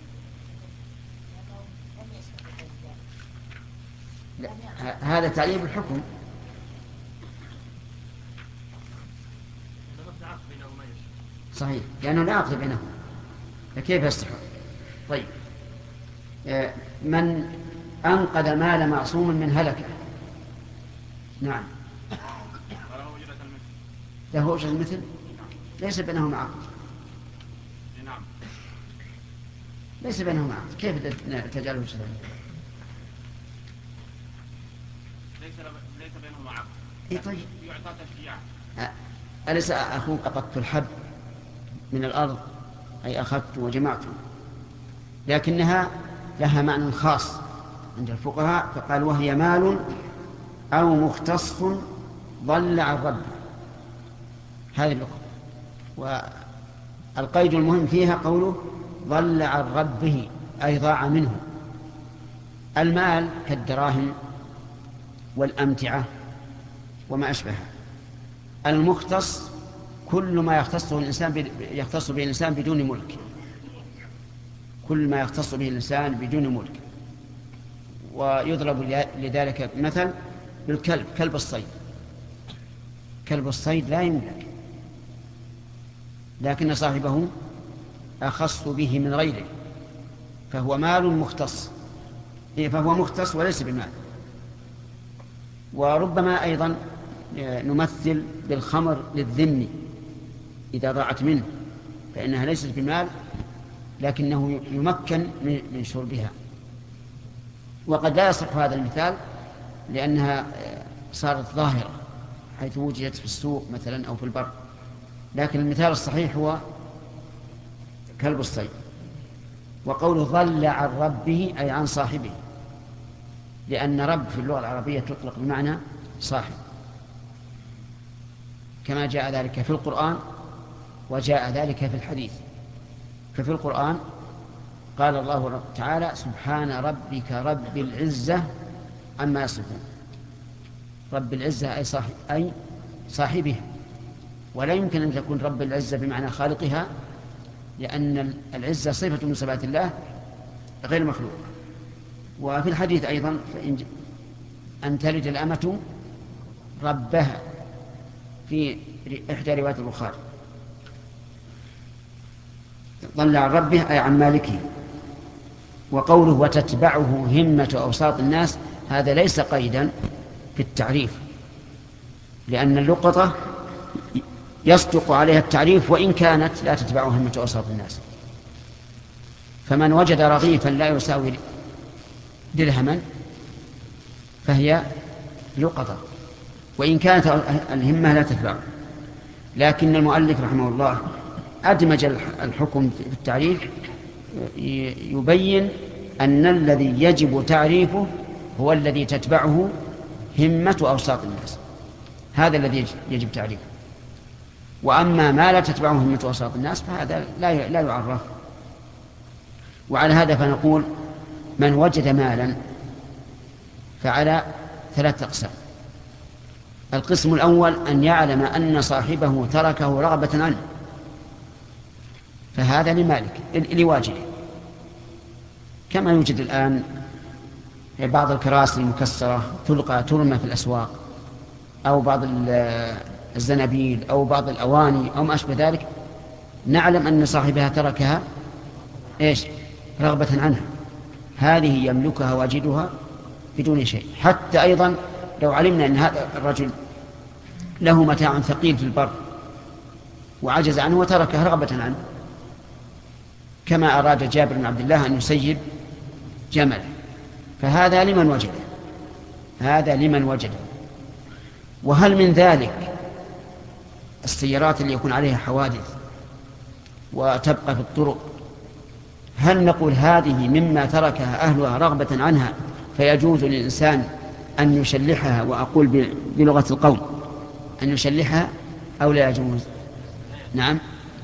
لا. هذا تعليل الحكم. صحيح، لأنه لا عقد بينهم، فكيف يستحق؟ طيب، من أنقذ مال معصوم من هلكة. نعم. له أجر المثل، ليس بينهما عقد. نعم. ليس بينهما عقد، كيف تجعله أجر؟ ليس ليس بينهما عقد. إيه طيب. يعطى تشجيع. أليس أكون قطعت الحب من الأرض أي أخذت وجمعته، لكنها لها معنى خاص عند الفقهاء، فقال وهي مال أو مختص ضل عن ربه. هذه اللغة. والقيد المهم فيها قوله ضل عن ربه أي ضاع منه. المال كالدراهم والأمتعة وما أشبهها. المختص كل ما يختصه الإنسان يختص به الإنسان بدون ملك، كل ما يختص به الإنسان بدون ملك. ويضرب لذلك مثل بالكلب، كلب الصيد. كلب الصيد لا يملك، لكن صاحبه أخص به من غيره، فهو مال مختص، فهو مختص وليس بمال. وربما أيضا نمثل بالخمر للذم إذا ضاعت منه، فإنها ليست بمال لكنه يمكن من شربها. وقد لا يصح هذا المثال لأنها صارت ظاهرة حيث وجدت في السوق مثلا أو في البر، لكن المثال الصحيح هو كلب الصيد. وقوله ضل عن ربه أي عن صاحبه، لأن رب في اللغة العربية تطلق بمعنى صاحب، كما جاء ذلك في القرآن وجاء ذلك في الحديث. ففي القرآن قال الله تعالى سبحان ربك رب العزة عما يصفون. رب العزة أي صاحب أي صاحبها، ولا يمكن أن تكون رب العزة بمعنى خالقها، لأن العزة صفة من صفات الله غير مخلوق. وفي الحديث أيضا أن تلد الأمة ربها في إحدى روايات البخاري. ضل عن ربه أي عن مالكه. وقوله وتتبعه همة أوساط الناس هذا ليس قيدا في التعريف، لأن اللقطة يصدق عليها التعريف وإن كانت لا تتبعه همة أوساط الناس. فمن وجد رغيفا لا يساوي درهما فهي لقطة وإن كانت الهمة لا تتبعه. لكن المؤلف رحمه الله أدمج الحكم في التعريف يبين أن الذي يجب تعريفه هو الذي تتبعه همة أوساط الناس، هذا الذي يجب تعريفه. وأما ما لا تتبعه همة أوساط الناس فهذا لا لا يعرف. وعلى هذا فنقول من وجد مالا فعلى ثلاثة أقسام. القسم الأول أن يعلم أن صاحبه تركه رغبة عنه، فهذا لمالك لواجده، كما يوجد الآن بعض الكراسي المكسرة تلقى ترمى في الأسواق، أو بعض الزنابيل أو بعض الأواني أو ما أشبه ذلك، نعلم أن صاحبها تركها إيش رغبة عنها، هذه يملكها واجدها بدون شيء. حتى أيضا لو علمنا أن هذا الرجل له متاع ثقيل في البر وعجز عنه وتركه رغبة عنه، كما أراد جابر بن عبد الله أن يسيب جمل، فهذا لمن وجده، هذا لمن وجده. وهل من ذلك السيارات اللي يكون عليها حوادث وتبقى في الطرق، هل نقول هذه مما تركها أهلها رغبة عنها فيجوز للإنسان أن يشلحها، وأقول بلغة القوم أن يشلحها أو لا يجوز؟ نعم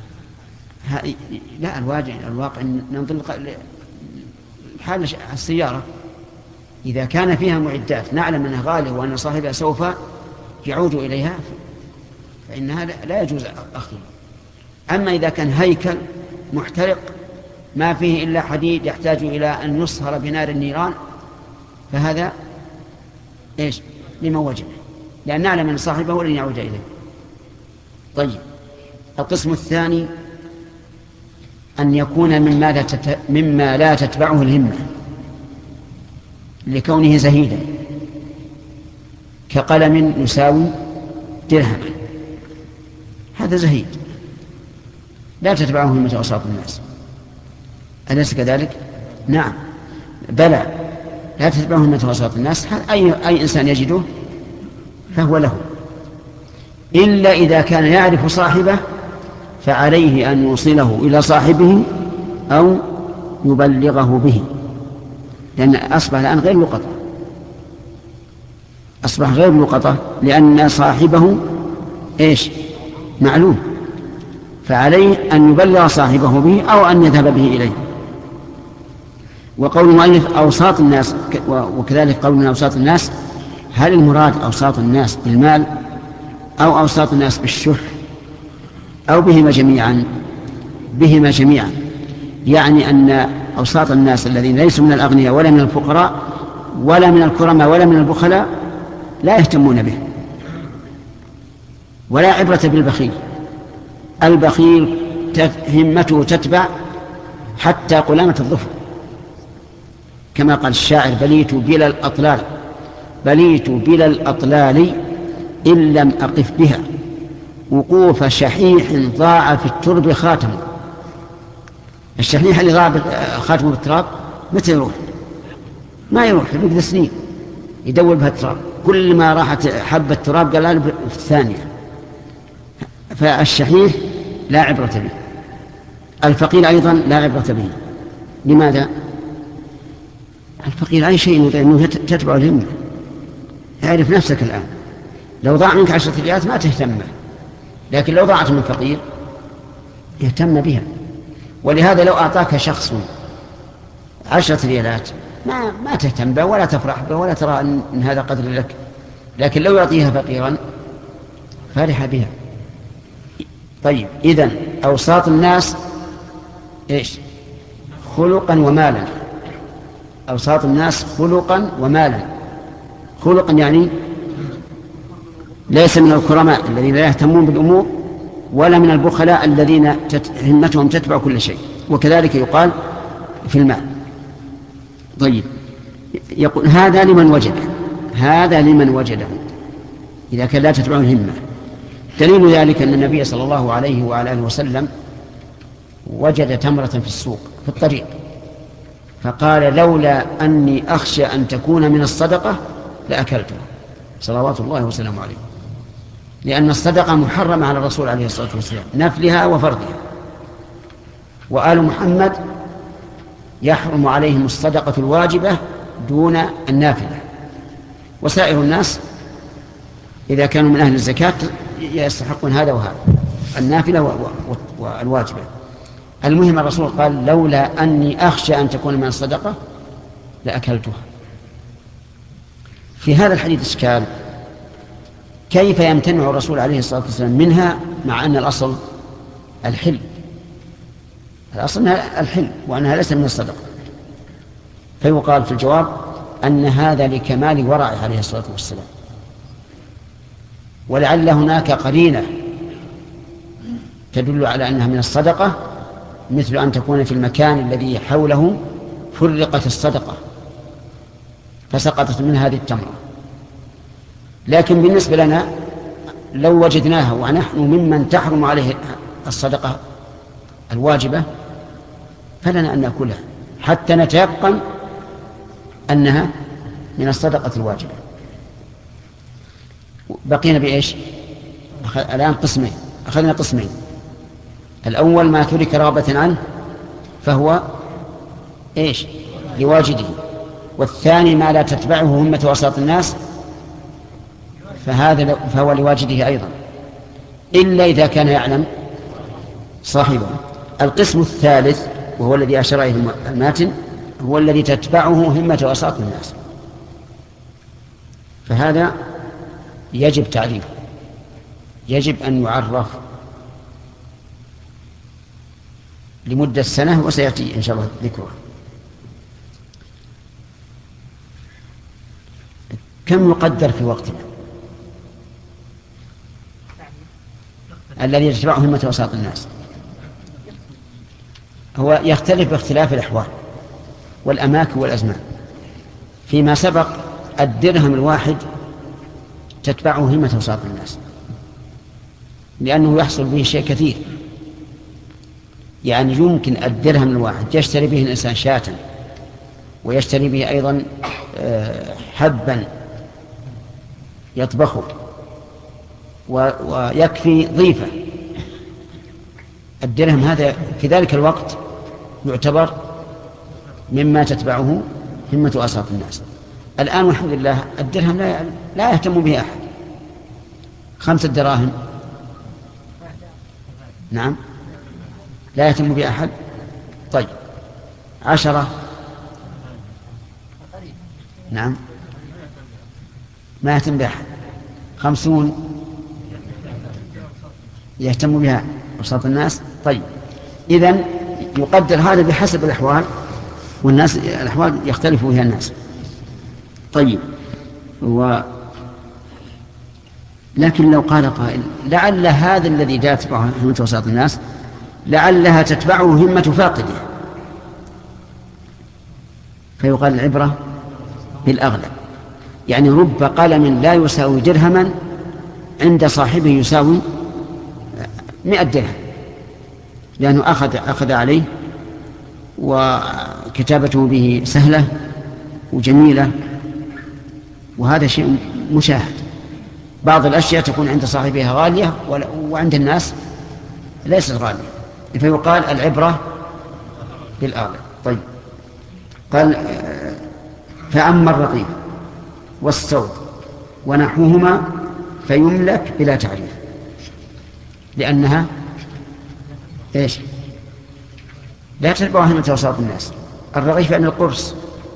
لا، الواجع الواقع ننظر حال السيارة إذا كان فيها معدات نعلم أنها غالية وأن صاحبها سوف يعود إليها فإنها لا يجوز أخذها. أما إذا كان هيكل محترق ما فيه إلا حديد يحتاج إلى أن يصهر بنار النيران فهذا إيش لمن وجده، لأن نعلم أن صاحبه لن يعود إليه. طيب القسم الثاني أن يكون مما لا, تت... مما لا تتبعه الهمة لكونه زهيدا، كقلم يساوي درهما، هذا زهيد لا تتبعه همة أوساط الناس، أليس كذلك؟ نعم بلى لا تتبعه همة أوساط الناس، أي... أي إنسان يجده فهو له إلا إذا كان يعرف صاحبه فعليه أن يوصله إلى صاحبه أو يبلغه به، لأن أصبح الآن غير لقطة، أصبح غير لقطة لأن صاحبه إيش معلوم، فعليه أن يبلغ صاحبه به أو أن يذهب به إليه. وقول المؤلف أوساط الناس وكذلك قولنا أوساط الناس، هل المراد أوساط الناس بالمال أو أوساط الناس بالشح أو بهما جميعا؟ بهما جميعا، يعني أن أوساط الناس الذين ليسوا من الأغنياء ولا من الفقراء ولا من الكرماء ولا من البخلاء لا يهتمون به، ولا عبرة بالبخيل. البخيل همته تتبع حتى قلامة الظفر، كما قال الشاعر: بليت بلا الأطلال بليت بلا الأطلال إن لم أقف بها، وقوف شحيح ضاع في الترب خاتم. الشحيح اللي ضاع خاتمه بالتراب متى يروح؟ ما يروح، يبقى سنين يدور بها التراب، كل ما راحت حبة التراب قال في الثانية. فالشحيح لا عبرة به، الفقير أيضا لا عبرة به. لماذا؟ الفقير أي شيء أنه تتبع الهمة. اعرف نفسك الآن، لو ضاع منك عشرة ريالات ما تهتم، لكن لو ضاعت من فقير يهتم بها. ولهذا لو أعطاك شخص عشرة ريالات ما ما تهتم به ولا تفرح به ولا ترى أن هذا قدر لك، لكن لو يعطيها فقيرا فرح بها. طيب، إذن أوساط الناس إيش؟ خلقا ومالا. أوساط الناس خلقا ومالا. خلقا يعني ليس من الكرماء الذين لا يهتمون بالأمور ولا من البخلاء الذين همتهم تتبع كل شيء، وكذلك يقال في المال. طيب، يقول هذا لمن وجده، هذا لمن وجده إذا كان لا تتبعه الهمة. دليل ذلك أن النبي صلى الله عليه وعلى آله وسلم وجد تمرة في السوق في الطريق، فقال: لولا أني أخشى أن تكون من الصدقة لأكلتها، صلوات الله وسلامه عليه، لأن الصدقة محرمة على الرسول عليه الصلاة والسلام، نفلها وفرضها. وآل محمد يحرم عليهم الصدقة الواجبة دون النافلة، وسائر الناس إذا كانوا من أهل الزكاة يستحقون هذا وهذا، النافلة والواجبة. المهم الرسول قال: لولا أني أخشى أن تكون من الصدقة لأكلتها. في هذا الحديث إشكال، كيف يمتنع الرسول عليه الصلاة والسلام منها مع أن الأصل الحل، الأصل الحل وأنها ليس من الصدقة؟ فيقال في الجواب أن هذا لكمال ورعه عليه الصلاة والسلام، ولعل هناك قرينة تدل على أنها من الصدقة، مثل أن تكون في المكان الذي حوله فرقت الصدقة فسقطت من هذه التمرة. لكن بالنسبة لنا لو وجدناها ونحن ممن تحرم عليه الصدقة الواجبة فلنا أن نأكلها حتى نتيقن أنها من الصدقة الواجبة. بقينا بإيش؟ الآن قسمين، أخذنا قسمين. الأول ما ترك رغبة عنه فهو إيش؟ لواجده. والثاني ما لا تتبعه همة وسط الناس فهذا فهو لواجده أيضا، إلا إذا كان يعلم صاحبه. القسم الثالث وهو الذي أشار إليه الماتن هو الذي تتبعه همة وسط الناس، فهذا يجب تعريفه، يجب أن يعرف لمدة سنة وسيأتي إن شاء الله ذكره. كم يقدر في وقتنا الذي يتبعه همة وسط الناس؟ هو يختلف باختلاف الأحوال والأماكن والأزمان. فيما سبق الدرهم الواحد تتبعه همة وسط الناس لأنه يحصل به شيء كثير، يعني يمكن الدرهم الواحد يشتري به الإنسان شاة، ويشتري به أيضا حبا يطبخه، ويكفي ضيفة. الدرهم هذا في ذلك الوقت يعتبر مما تتبعه همة أوساط الناس. الآن والحمد لله الدرهم لا لا يهتم به أحد. خمسة دراهم نعم لا يهتم به أحد. طيب عشرة نعم ما يهتم به أحد. خمسون يهتم بها أوساط الناس. طيب إذن يقدر هذا بحسب الأحوال، والناس الأحوال يختلف فيها الناس. طيب و لكن لو قال قائل لعل هذا الذي جاء تتبعه همة أوساط الناس لعلها تتبعه همة فاقده، فيقال العبرة بالأغلب. يعني رب قلم لا يساوي درهما عند صاحبه يساوي مئة درهم، لأنه أخذ, أخذ عليه وكتابته به سهلة وجميلة، وهذا شيء مشاهد. بعض الأشياء تكون عند صاحبها غالية وعند الناس ليست غالية، فيقال العبرة بالأغلب. طيب قال فأما الرقيق والصوت ونحوهما فيملك بلا تعريف، لأنها إيش لا تتبع همة أوساط الناس. الرغيف يعني القرص،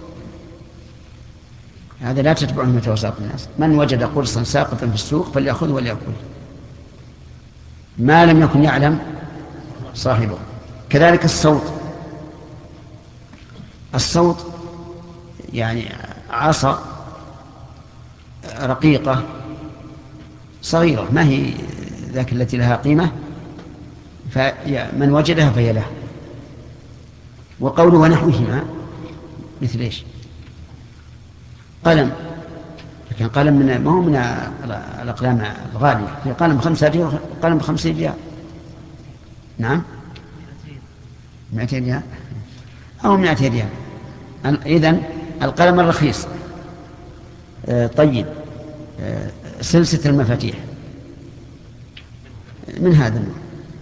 هذا لا تتبع همة أوساط الناس. من وجد قرصا ساقطا في السوق فليأخذه وليأكله ما لم يكن يعلم صاحبه. كذلك الصوت، الصوت يعني عصا رقيقة صغيرة ما هي ذاك التي لها قيمة، فمن وجدها فهي له. وقوله ونحوهما مثل إيش؟ قلم، لكن قلم من ما هو من الأقلام الغالية، في قلم خمسة ريال قلم خمسين ريال نعم مئتين ريال أو مئتين ريال. إذن القلم الرخيص. آه طيب آه سلسلة المفاتيح من هذا النوع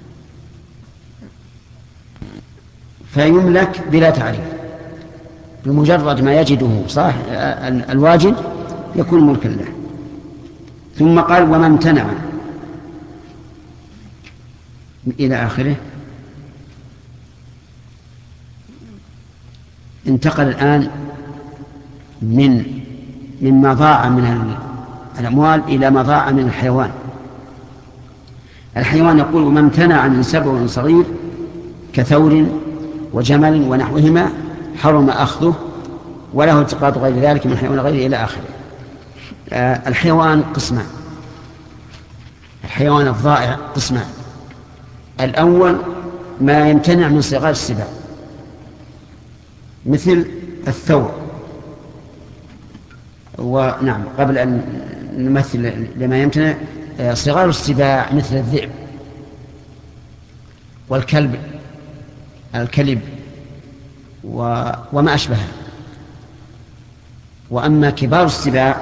فيملك بلا تعريف، بمجرد ما يجده صح الواجد يكون ملكا له. ثم قال وما امتنع إلى آخره. انتقل الآن من مما ضاع من الأموال إلى ما ضاع من الحيوان. الحيوان يقول وما امتنع من سبع صغير كثور وجمل ونحوهما حرم أخذه وله التقاط غير ذلك من حيوان غيره إلى آخره. آه الحيوان قسمان، الحيوان الضائع قسمان. الأول ما يمتنع من صغار السباع مثل الثور، ونعم قبل أن نمثل لما يمتنع صغار السباع مثل الذئب والكلب الكلب وما أشبهه. وأما كبار السباع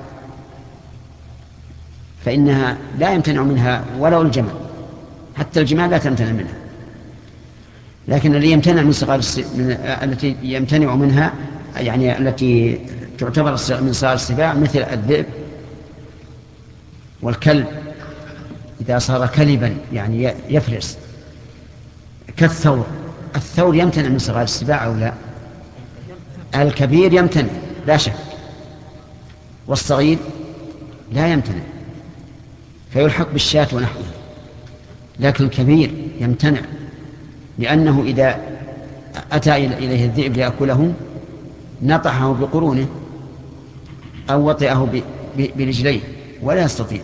فإنها لا يمتنع منها ولو الجمل، حتى الجمال لا تمتنع منها. لكن الذي يمتنع من صغار من التي يمتنع منها يعني التي تعتبر من صغار السباع مثل الذئب والكلب إذا صار كلبا يعني يفرس، كالثور. الثور يمتنع من صغار السباع أو لا؟ الكبير يمتنع لا شك، والصغير لا يمتنع فيلحق بالشاة ونحوه. لكن الكبير يمتنع لأنه إذا أتى إليه الذئب ليأكله نطحه بقرونه أو وطئه برجليه ولا يستطيع.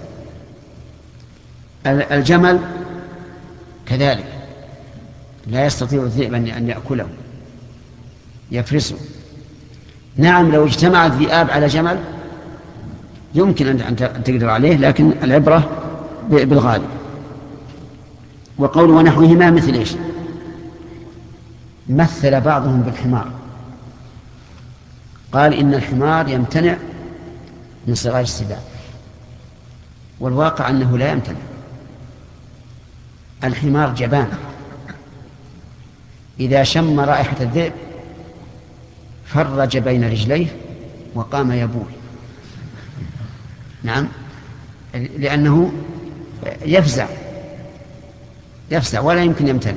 الجمل كذلك لا يستطيع الذئب أن يأكله يفرسه. نعم لو اجتمع الذئاب على جمل يمكن أن تقدر عليه، لكن العبرة بالغالب. وقول ونحوهما مثل إيش؟ مثل بعضهم بالحمار، قال إن الحمار يمتنع من صغار السباع والواقع أنه لا يمتنع. الحمار جبان، إذا شم رائحة الذئب فرج بين رجليه وقام يبول. نعم، لأنه يفزع يفزع ولا يمكن يمتنع.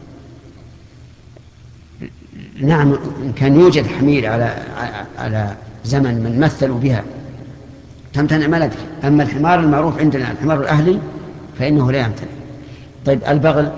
نعم، إن كان يوجد حمير على على زمن من مثلوا بها تمتنع ما ندري. أما الحمار المعروف عندنا الحمار الأهلي فإنه لا يمتنع. طيب البغل،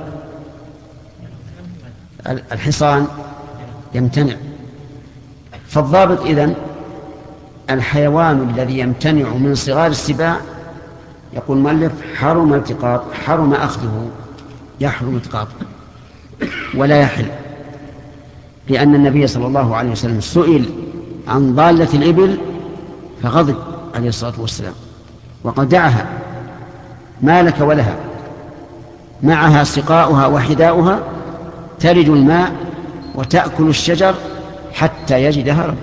الحصان يمتنع. فالضابط إذن الحيوان الذي يمتنع من صغار السباع يقول المؤلف حرم التقاط، حرم أخذه، يحرم التقاطه ولا يحل، لأن النبي صلى الله عليه وسلم سئل عن ضالة الإبل فغضب عليه الصلاة والسلام وقد دعها ما لك ولها، معها سقاؤها وحداؤها تلد الماء وتأكل الشجر حتى يجدها رب.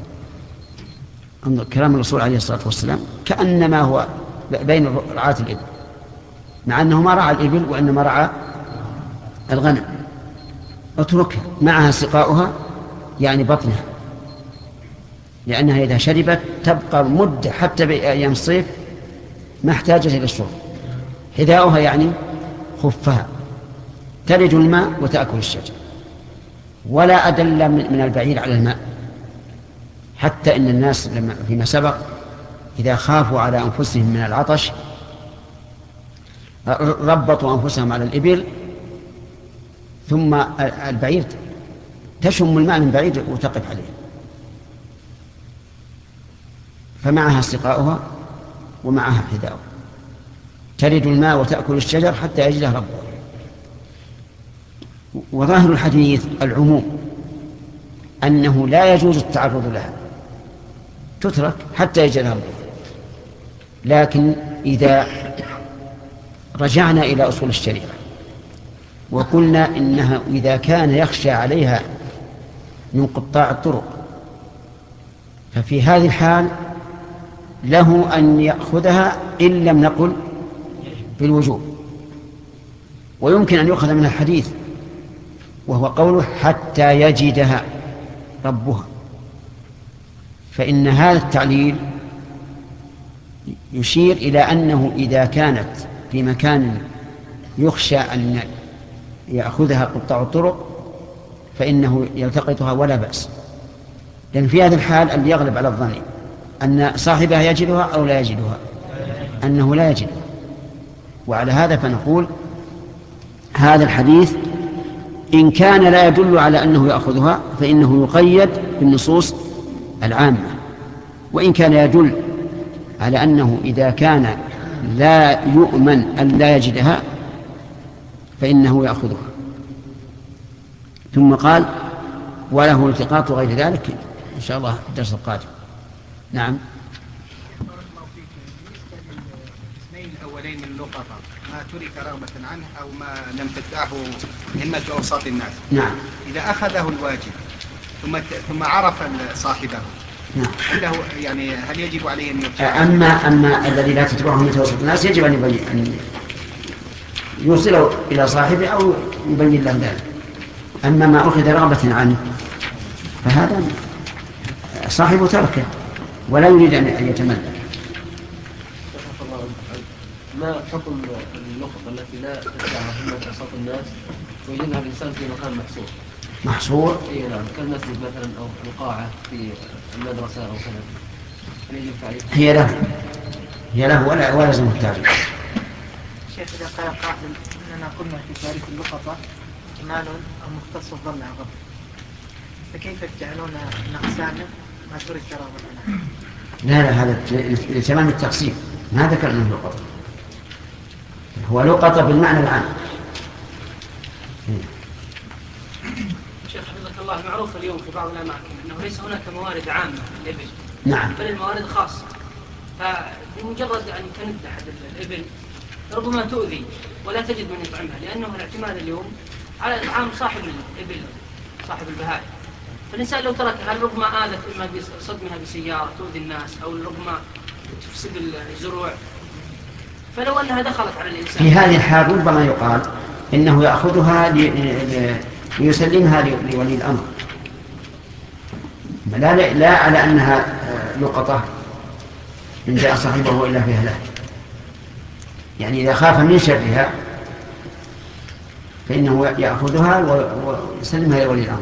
انظر كلام الرسول عليه الصلاة والسلام كأنما هو بين رعاة الإبل، مع أنه ما رعى الإبل وإنما رعى الغنم. اتركها معها سقاؤها يعني بطنها، لأنها إذا شربت تبقى مدة حتى بأيام الصيف ما احتاجت إلى الشرب. حذاؤها يعني خفها، تلج الماء وتأكل الشجر. ولا أدل من البعير على الماء، حتى إن الناس لما فيما سبق إذا خافوا على أنفسهم من العطش ربطوا أنفسهم على الإبل، ثم البعير تشم الماء من بعيد وتقف عليه. فمعها سقاؤها ومعها حذاؤها، تلد الماء وتأكل الشجر حتى يجده ربها. وظاهر الحديث العموم، أنه لا يجوز التعرض لها، تترك حتى يجدها ربها. لكن إذا رجعنا إلى أصول الشريعة وقلنا إنها إذا كان يخشى عليها من قطاع الطرق ففي هذه الحال له أن يأخذها إن لم نقل بالوجوب. ويمكن أن يؤخذ من الحديث وهو قوله حتى يجدها ربها، فإن هذا التعليل يشير إلى أنه إذا كانت في مكان يخشى أن يأخذها قطاع الطرق فإنه يلتقطها ولا بأس، لأن في هذا الحال اللي يغلب على الظن أن صاحبها يجدها أو لا يجدها، أنه لا يجدها. وعلى هذا فنقول هذا الحديث إن كان لا يدل على أنه يأخذها فإنه يقيد بالنصوص العامة، وإن كان يدل على أنه إذا كان لا يؤمن أن لا يجدها فإنه يأخذها. ثم قال وله التقاط غير ذلك إن شاء الله الدرس القادم. نعم. الاسمين الأولين من اللقطة ما ترك رغبة عنه أو ما لم تدعه همة أوساط الناس. نعم. إذا أخذه الواجب ثم ثم عرف صاحبه نعم. عنده يعني هل يجب عليه أن يرجع؟ أما أما الذي لا تتبعه همة أوساط الناس يجب أن يبين أن يوصله إلى صاحبه أو يبين له ذلك. أما ما أخذ رغبة عنه فهذا صاحبه تركه ولا يريد أن يتملك. ما حكم اللقطة التي لا تتبعها همة أوساط الناس ويجدها الإنسان في مكان محصور؟ محصور؟ إيه نعم، كالمسجد مثلا أو القاعة في المدرسة أو كذا، هل يجب تعريف؟ هي له هي له ولا ولا لازم التعريف. شيخ إذا قال قائل أننا قلنا في تعريف اللقطة إجمال المختص الظن عن غضب، فكيف تجعلون نقصانا ما ترك رغبتنا؟ لا لا هذا لتمام التقسيم، ما ذكر أنه لقطة، هو لقطة بالمعنى العام. شيخ حفظك الله، المعروف اليوم في بعض الأماكن أنه ليس هناك موارد عامة للإبل، نعم، بل الموارد خاصة، فبمجرد أن تند أحد الإبل ربما تؤذي ولا تجد من يطعمها، لأنه الاعتماد اليوم على إطعام صاحب الإبل صاحب البهائم. فالإنسان لو تركها ربما آلت إما بصدمها بسيارة تؤذي الناس أو ربما تفسد الزروع، فلو أنها دخلت على الإنسان في هذه الحال ربما يقال إنه يأخذها ليسلمها لولي الأمر، لا, لا على أنها لقطة إن جاء صاحبه إلا في هلاك. يعني إذا خاف من شرها فإنه يأخذها ويسلمها لولي الأمر.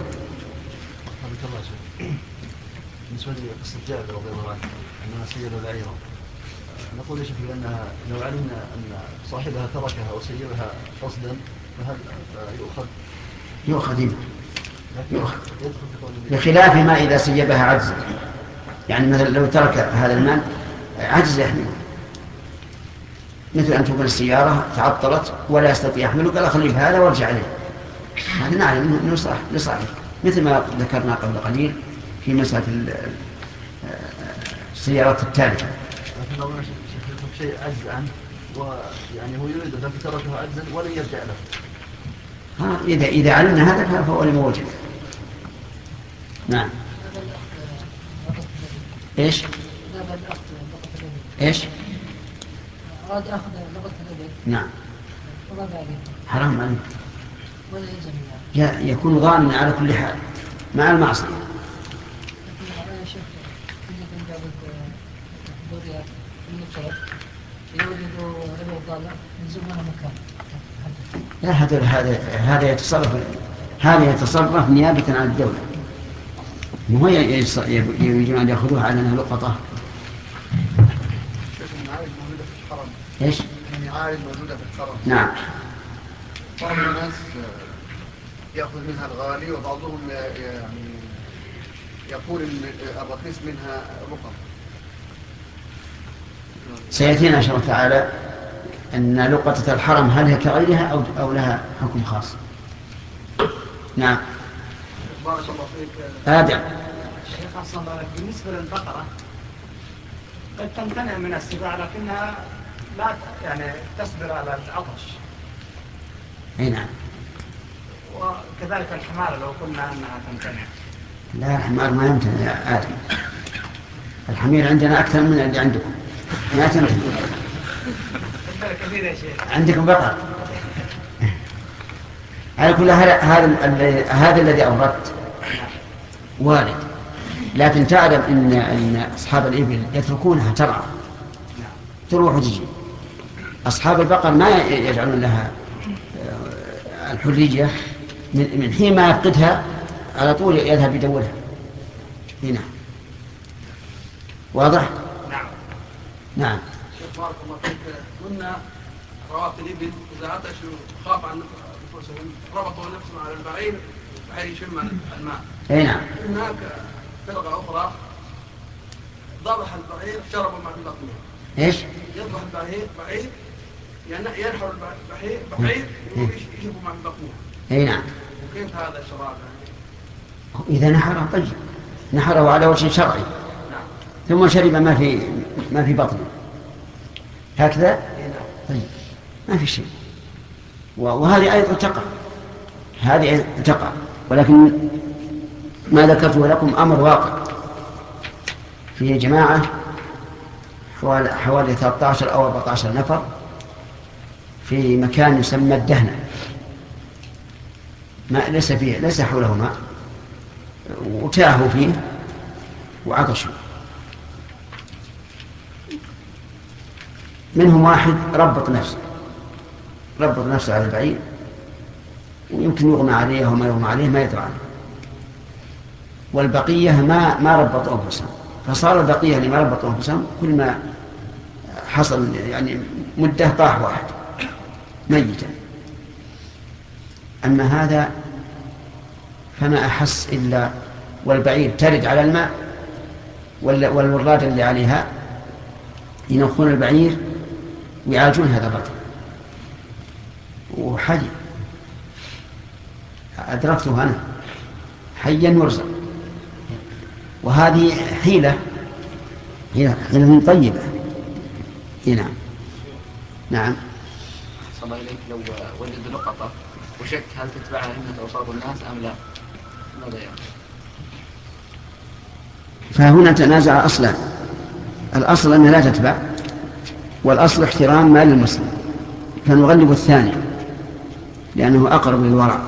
بالنسبة لقصة جابر رضي الله عنه أنها سيبة بعيرا، نقول يا شيخ بأنها لو علمنا أن صاحبها تركها وسيبها قصدا فهل يؤخذ؟ يؤخذ يؤخذ بخلاف ما إذا سيبها عجزا. يعني مثلا لو ترك هذا المال عجز يحمله، مثل أن تكون السيارة تعطلت ولا يستطيع يحمله، قال أخلي بهذا وارجع عليه، هذا نعلم أنه لصالح، مثل ما ذكرنا قبل قليل في مسألة السيارات التالفة. لكن لو شيء عجز عنه ويعني هو يريد أن تركه عجزا ولن يرجع له. ها إذا إذا علمنا هذا فهو الموجب. نعم. إيش؟ إيش؟ أراد أخذ لغة الإبل. نعم. وما بعده. حرام عليك. ولا يلزم يعني. يكون ضامنا على كل حال مع المعصية. لكن أنا شفت كل بعض الدوريات المنطقة يوجدوا ربع الضالة ينزلونها مكان. لا هذا هذا هذا يتصرف هذا يتصرف نيابة عن الدولة، مو هي يريدون أن يأخذوها على أنها لقطة. إيش؟ المعارض موجودة في الحرم. نعم. بعض الناس يأخذ منها الغالي وبعضهم يعني يقول إن الرخيص منها رقم. سيأتينا إن شاء الله تعالى أن لقطة الحرم هل هي كغيرها أو أو لها حكم خاص. نعم. بارك الله فيك. آدم. الشيخ أحسن الله عليك، بالنسبة للبقرة قد تمتنع من السباع لكنها لا يعني تصبر على العطش. أي نعم. وكذلك الحمار لو قلنا أنها تمتنع. لا الحمار ما يمتنع يا آدم. الحمير عندنا أكثر من اللي عندكم. ما تمتنع. عندكم بقر. على كل هذا هذا الذي أوردت وارد، لكن تعلم إن إن أصحاب الإبل يتركونها ترعى تروح وتجي. أصحاب البقر ما يجعلون لها الحرية، من حين ما يفقدها على طول يذهب يدورها. هنا واضح؟ نعم. نعم. شيخ بارك الله فيك، قلنا رواة الإبل إذا عطشوا خاف عن نفسهم ربطوا نفسهم على البعير بحيث يشم الماء. أي نعم. هناك فرقة أخرى ذبح البعير شربوا مع البقية. إيش؟ يذبح البعير بعير يعني ينحر البعير بعير ويشربوا مع البقية. أي نعم. وكيف هذا الشراب؟ إذا نحره طيب، نحره على وجه شرعي. نعم. ثم شرب ما في ما في بطنه هكذا. طيب ما في شيء. وهذه أيضا تقع، هذه أيضا تقع، ولكن ما ذكرته لكم أمر واقع في جماعة حوالي, حوالي ثلاثة عشر أو أربعة عشر نفر في مكان يسمى الدهنة، ما ليس فيه ليس حوله ماء، وتاهوا فيه وعطشوا. منهم واحد ربط نفسه ربط نفسه على البعير ويمكن يغمى عليه وما يغمى عليه ما يدرى عنه، والبقية ما ما ربطوا أنفسهم، فصار البقية اللي ما ربطوا أنفسهم كل ما حصل يعني مدة طاح واحد ميتا. أما هذا فما أحس إلا والبعير ترد على الماء والوراد اللي عليها ينخون البعير ويعالجون هذا الرجل، وحي أدركته أنا حيا يرزق. وهذه حيلة حيلة طيبة. نعم. نعم. صلى الله إليك، لو وجد لقطة وشك هل تتبعها همة أوصاب الناس أم لا؟ ماذا يعني؟ فهنا تنازع أصلا. الأصل أنها لا تتبع، والأصل احترام مال المسلم، فنغلب الثاني لأنه أقرب للورع.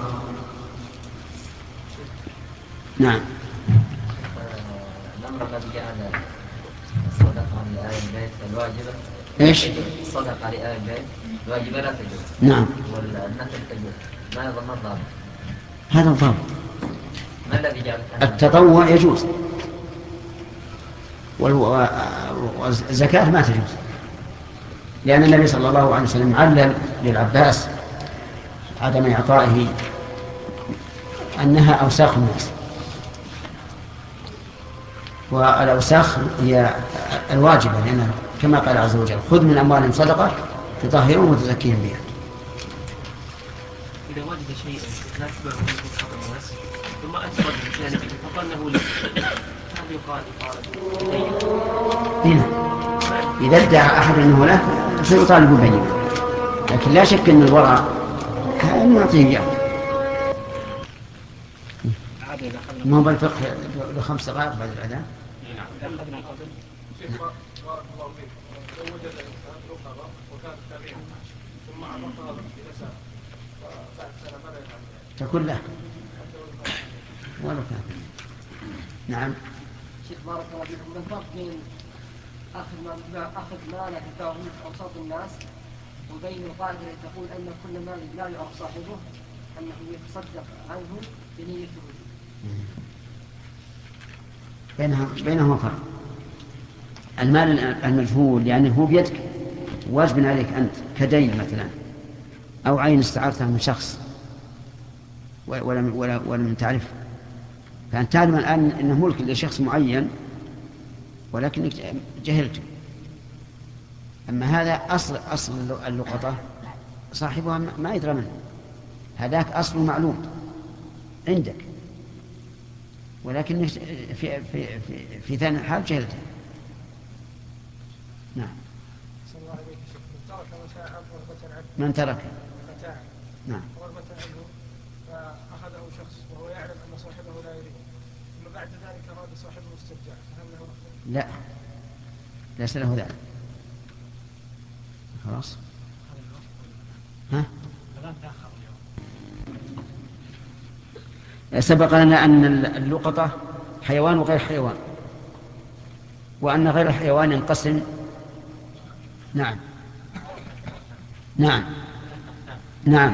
نعم. الأمر الذي جعل الصدقة لآل البيت الواجبة إيش؟ الصدقة لآل البيت الواجبة لا تجوز. نعم. والنفل تجوز. ما يضمن ضابط؟ هذا الضابط. ما الذي جعل التطوع يجوز والزكاة ما تجوز، لأن النبي صلى الله عليه وسلم علل للعباس عدم إعطائه أنها أوساخ الناس، والأوساخ هي الواجبة، لأن كما قال عز وجل خذ من أموالهم صدقة تطهرهم وتزكيهم بها. إذا وجد شيء لا تبعه من بعض الناس ثم أتبع بجانبه فظنه له هذا يقال هنا إذا ادعى أحد أنه له سيطالب بينه، لكن لا شك أن الورع أنه يعطيه إياه. ما هو بالفقه لخمس دقائق بعد الأذان. نعم. بارك الله فيك. لو وجد الإنسان رقبة وكانت تابعة ثم عرفها بنساء بعد سنة ماذا يفعل؟ تكون له ولو كان. نعم. شيخ بارك الله فيكم، ما الفرق بين أخذ ما أخذ ما لا تنفعه من أوساط الناس وبين القاعدة التي تقول أن كل مال لا يعرف صاحبه أنه يتصدق عنه بنية الوجود؟ بينها بينهما فرق. المال المجهول يعني هو بيدك واجب عليك أنت كدين مثلا، أو عين استعارتها من شخص ولم ولا ولم تعرف، فأنت تعلم الآن أنه ملك لشخص معين ولكنك جهلته. أما هذا أصل أصل اللقطة صاحبها ما يدرى منه، هذاك أصله معلوم عندك، ولكن في في في, في ثاني الحال جهلته. نعم. من ترك متاعا نعم رغبة عنه فأخذه شخص وهو يعلم أن صاحبه لا يريد، ثم بعد ذلك أراد صاحبه استرجاع، فهل له رخصة؟ لا، ليس له ذلك. خلاص. ها؟ سبق لنا أن اللقطة حيوان وغير حيوان، وأن غير الحيوان ينقسم. نعم نعم نعم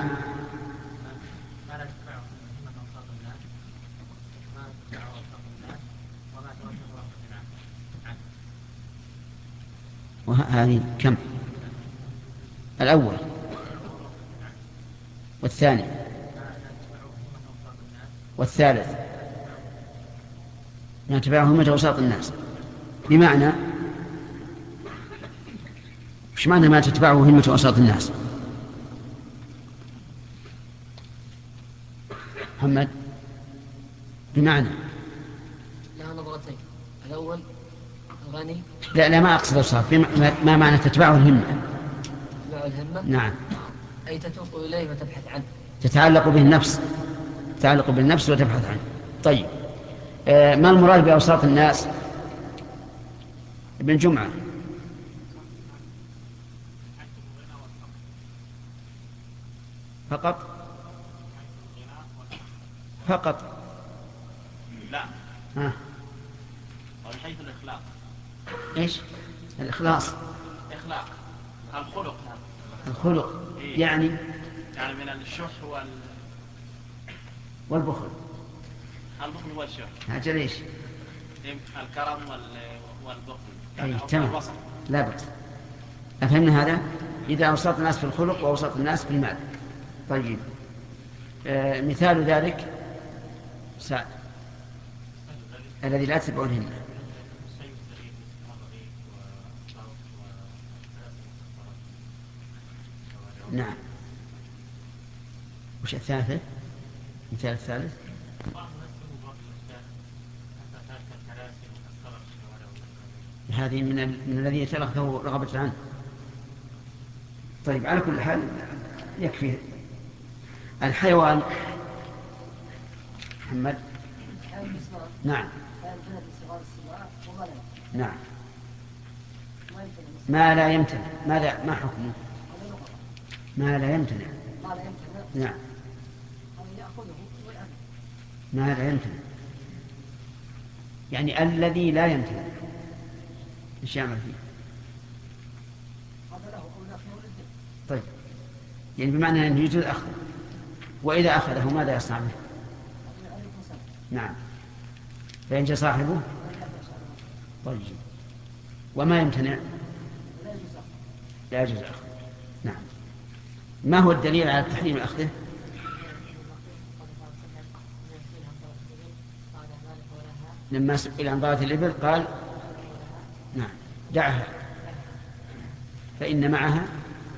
وهذه كم؟ الأول والثاني والثالث نتبعه همة وساط الناس. بمعنى ايش معنى ما تتبعه همة وساط الناس؟ محمد. بمعنى لها نظرتين، الأول الغني. لا لا ما أقصد وساط، ما معنى تتبعه الهمة؟ تتبعه الهمة نعم، أي تتوق إليه وتبحث عنه، تتعلق به النفس، تتعلق بالنفس وتبحث عنه. طيب آه ما المراد بأوساط الناس؟ ابن جمعة. فقط فقط لا ها من حيث الإخلاق. إيش الإخلاص؟ إخلاق الخلق. الخلق إيه؟ يعني يعني من الشح وال والبخل. البخل والشح هذا ليش؟ الكرم وال... والبخل أي يعني تمام، لا بأس. أفهمنا هذا؟ إذا أوسط الناس في الخلق وأوسط الناس في المال. طيب آه مثال ذلك سعد الذي لا تتبعون الهمة. نعم. وش الثالثة؟ مثال الثالث هذه من, ال... من الذي يتلقه رغبة عنه. طيب على كل حال يكفي. الحيوان محمد. الحيوان نعم الحيوان صغار السماء وملل. نعم. ما ما لا يمتنع، ماذا ما حكمه؟ ما لا يمتنع. ما لا يمتنع. نعم. يأخذه ويأخذه. ما لا يمتنع يعني الذي لا يمتنع ايش يعمل فيه؟ هذا له أو لا فيه الذل. طيب يعني بمعنى أنه يجوز أخذه، وإذا أخذه ماذا يصنع به؟ نعم فإن جاء صاحبه. طيب وما يمتنع لا يجوز أخذه. نعم. ما هو الدليل على تحريم أخذه؟ لما سئل عن ضالة الإبل قال نعم دعها فإن معها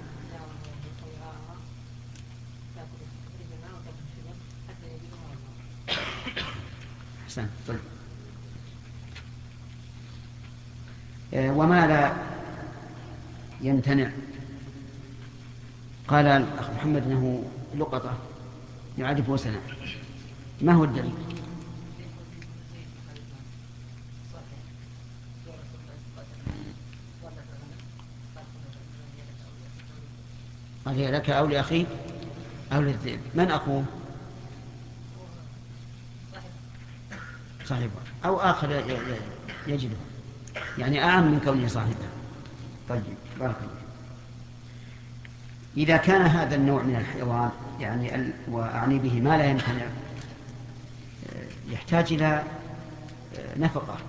أحسن. طيب وما لا يمتنع قال الأخ محمد أنه لقطة يعرف وسنا، ما هو الدليل؟ قال هي لك أو لأخيك أو للذئب. من أخوه؟ صاحبه أو آخر يجده، يعني أعم من كونه صاحبه. طيب بارك الله. إذا كان هذا النوع من الحيوان يعني وأعني به ما لا يمتنع يحتاج إلى نفقة.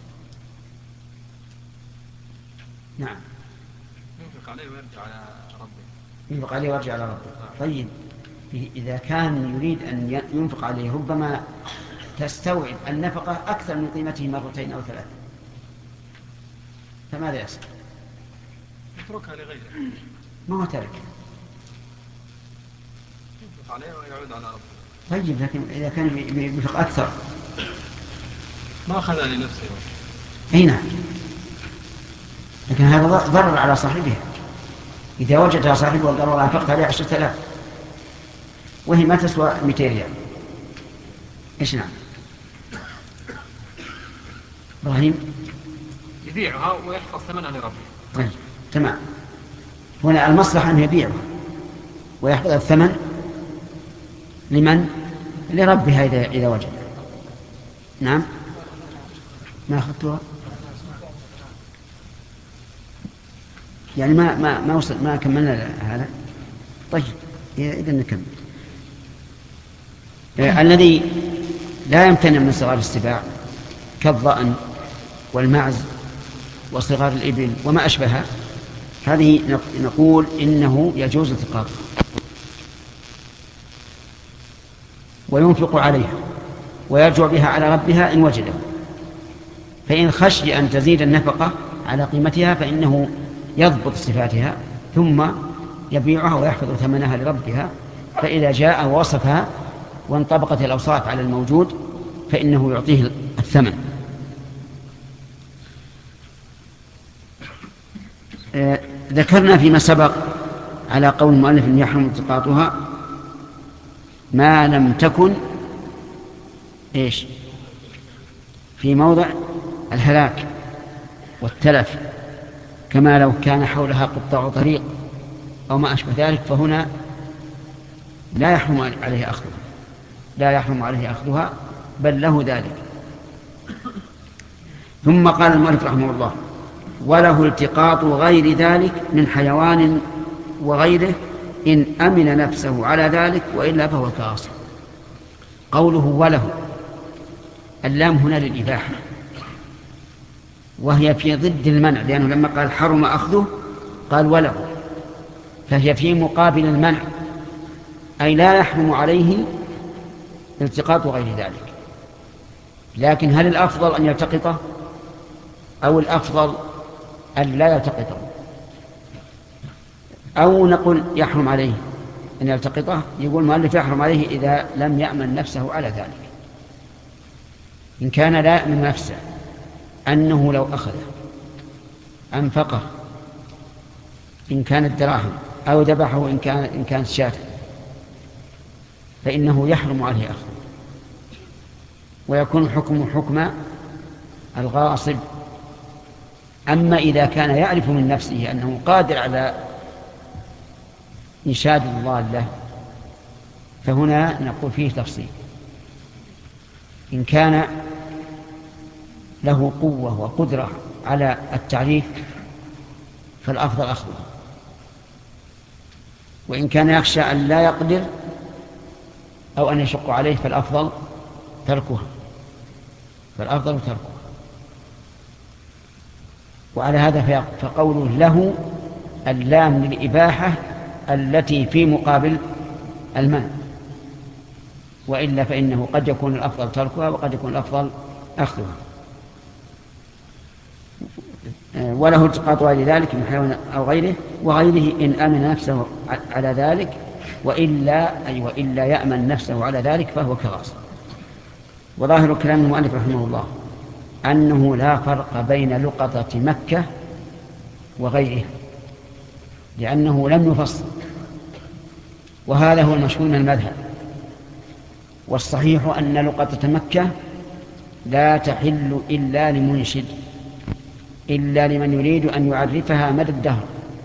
نعم ينفق عليه ويرجع على ربه. ينفق عليه ويرجع على ربه. طيب إذا كان يريد أن ينفق عليه ربما تستوعب النفقة أكثر من قيمته مرتين أو ثلاثة، فماذا يصنع؟ يتركها لغيره. ما هو ترك. ينفق عليه ويعود على ربه. طيب لكن إذا كان بينفق أكثر ما أخذها لنفسه. أي نعم، لكن هذا ضرر على صاحبها. إذا وجدها صاحبه والضرر أنفقت عليه عشرة آلاف وهي ما تسوى مئتين ريال، إيش نعم؟ إبراهيم يبيعها ويحفظ ثمنها لربه. طيب تمام. هنا المصلحة أن يبيعها ويحفظ الثمن لمن؟ لربها إذا إذا وجد. نعم ما أخذتها يعني ما ما ما وصل ما كملنا هذا. طيب إذا نكمل. آه الذي لا يمتنع من صغار السباع كالضأن والمعز وصغار الإبل وما أشبهها، هذه نقول إنه يجوز التقاطه وينفق عليها ويرجع بها على ربها إن وجده. فإن خشي أن تزيد النفقة على قيمتها فإنه يضبط صفاتها ثم يبيعها ويحفظ ثمنها لربها، فإذا جاء ووصفها وانطبقت الأوصاف على الموجود فإنه يعطيه الثمن. آه ذكرنا فيما سبق على قول المؤلف أن يحرم التقاطها ما لم تكن إيش في موضع الهلاك والتلف، كما لو كان حولها قطاع طريق أو ما أشبه ذلك، فهنا لا يحرم عليه أخذها لا يحرم عليه أخذها بل له ذلك. ثم قال المؤلف رحمه الله وله التقاط غير ذلك من حيوان وغيره إن أمن نفسه على ذلك وإلا فهو كاصل. قوله وله اللام هنا للإباحة وهي في ضد المنع، لأنه لما قال حرم أخذه قال وله، فهي في مقابل المنع، أي لا يحرم عليه التقاط غير ذلك. لكن هل الأفضل أن يلتقطه أو الأفضل أن لا يلتقطه؟ أو نقول يحرم عليه أن يلتقطه؟ يقول المؤلف يحرم عليه إذا لم يأمن نفسه على ذلك. إن كان لا يأمن نفسه أنه لو أخذه أنفقه إن كانت دراهم أو ذبحه إن كان إن كانت شاة فإنه يحرم عليه أخذه، ويكون حكم حكم الغاصب أما إذا كان يعرف من نفسه أنه قادر على إنشاد الضالة فهنا نقول فيه تفصيل. إن كان له قوة وقدرة على التعريف فالأفضل أخذها، وإن كان يخشى أن لا يقدر أو أن يشق عليه فالأفضل تركها فالأفضل تركها. وعلى هذا فقوله له اللام للإباحة التي في مقابل المنع، وإلا فإنه قد يكون الأفضل تركها وقد يكون الأفضل أخذها. وله التقاطها لذلك من حيوان أو غيره وغيره إن أمن نفسه على ذلك، وإلا أي وإلا يأمن نفسه على ذلك فهو كغاصب. وظاهر كلام المؤلف رحمه الله أنه لا فرق بين لقطة مكة وغيرها، لأنه لم يفصل، وهذا هو المشهور من المذهب. والصحيح أن لقطة مكة لا تحل إلا لمنشد، إلا لمن يريد أن يعرفها مدى الدهر،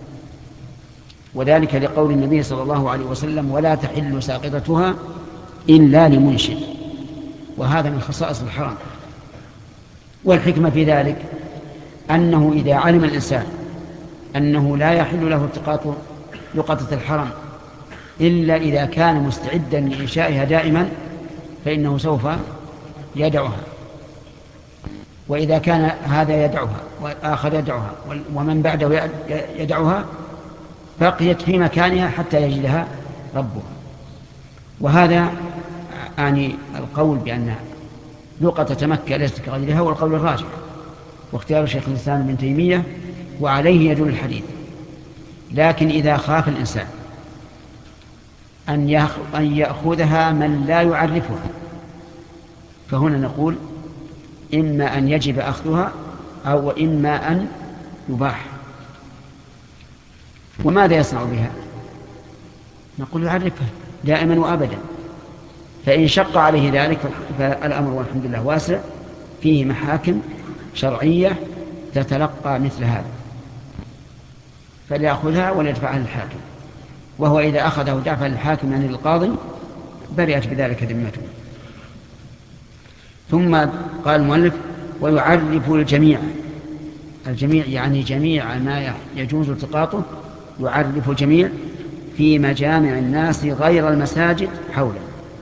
وذلك لقول النبي صلى الله عليه وسلم ولا تحل ساقطتها إلا لمنشد، وهذا من خصائص الحرام. والحكمة في ذلك أنه إذا علم الإنسان أنه لا يحل له التقاط لقطة الحرم إلا إذا كان مستعدا لإنشائها دائما فإنه سوف يدعها، وإذا كان هذا يدعها والآخر يدعها ومن بعده يدعها بقيت في مكانها حتى يجدها ربها. وهذا يعني القول بأن لقطة مكة ليست كغيرها هو القول الراجح، واختيار شيخ الإسلام ابن تيمية، وعليه يدل الحديث. لكن إذا خاف الإنسان أن يأخذها من لا يعرفها فهنا نقول إما أن يجب أخذها أو إما أن يباح. وماذا يصنع بها؟ نقول يعرفها دائما وأبدا، فإن شق عليه ذلك فالأمر والحمد لله واسع، فيه محاكم شرعية تتلقى مثل هذا، فليأخذها وليدفعها للحاكم، وهو إذا أخذه دفع للحاكم يعني للقاضي برئت بذلك ذمته. ثم قال المؤلف ويعرف الجميع، الجميع يعني جميع ما يجوز التقاطه يعرف الجميع في مجامع الناس غير المساجد حوله.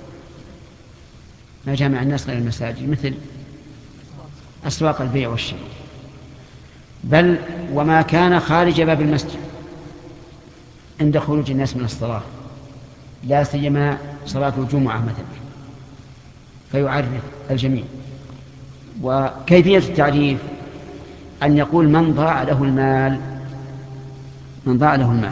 مجامع الناس غير المساجد مثل أسواق البيع والشراء، بل وما كان خارج باب المسجد عند خروج الناس من الصلاة، لا سيما صلاة الجمعة مثلا، فيعرف الجميع. وكيفية التعريف أن يقول من ضاع له المال، من ضاع له المال،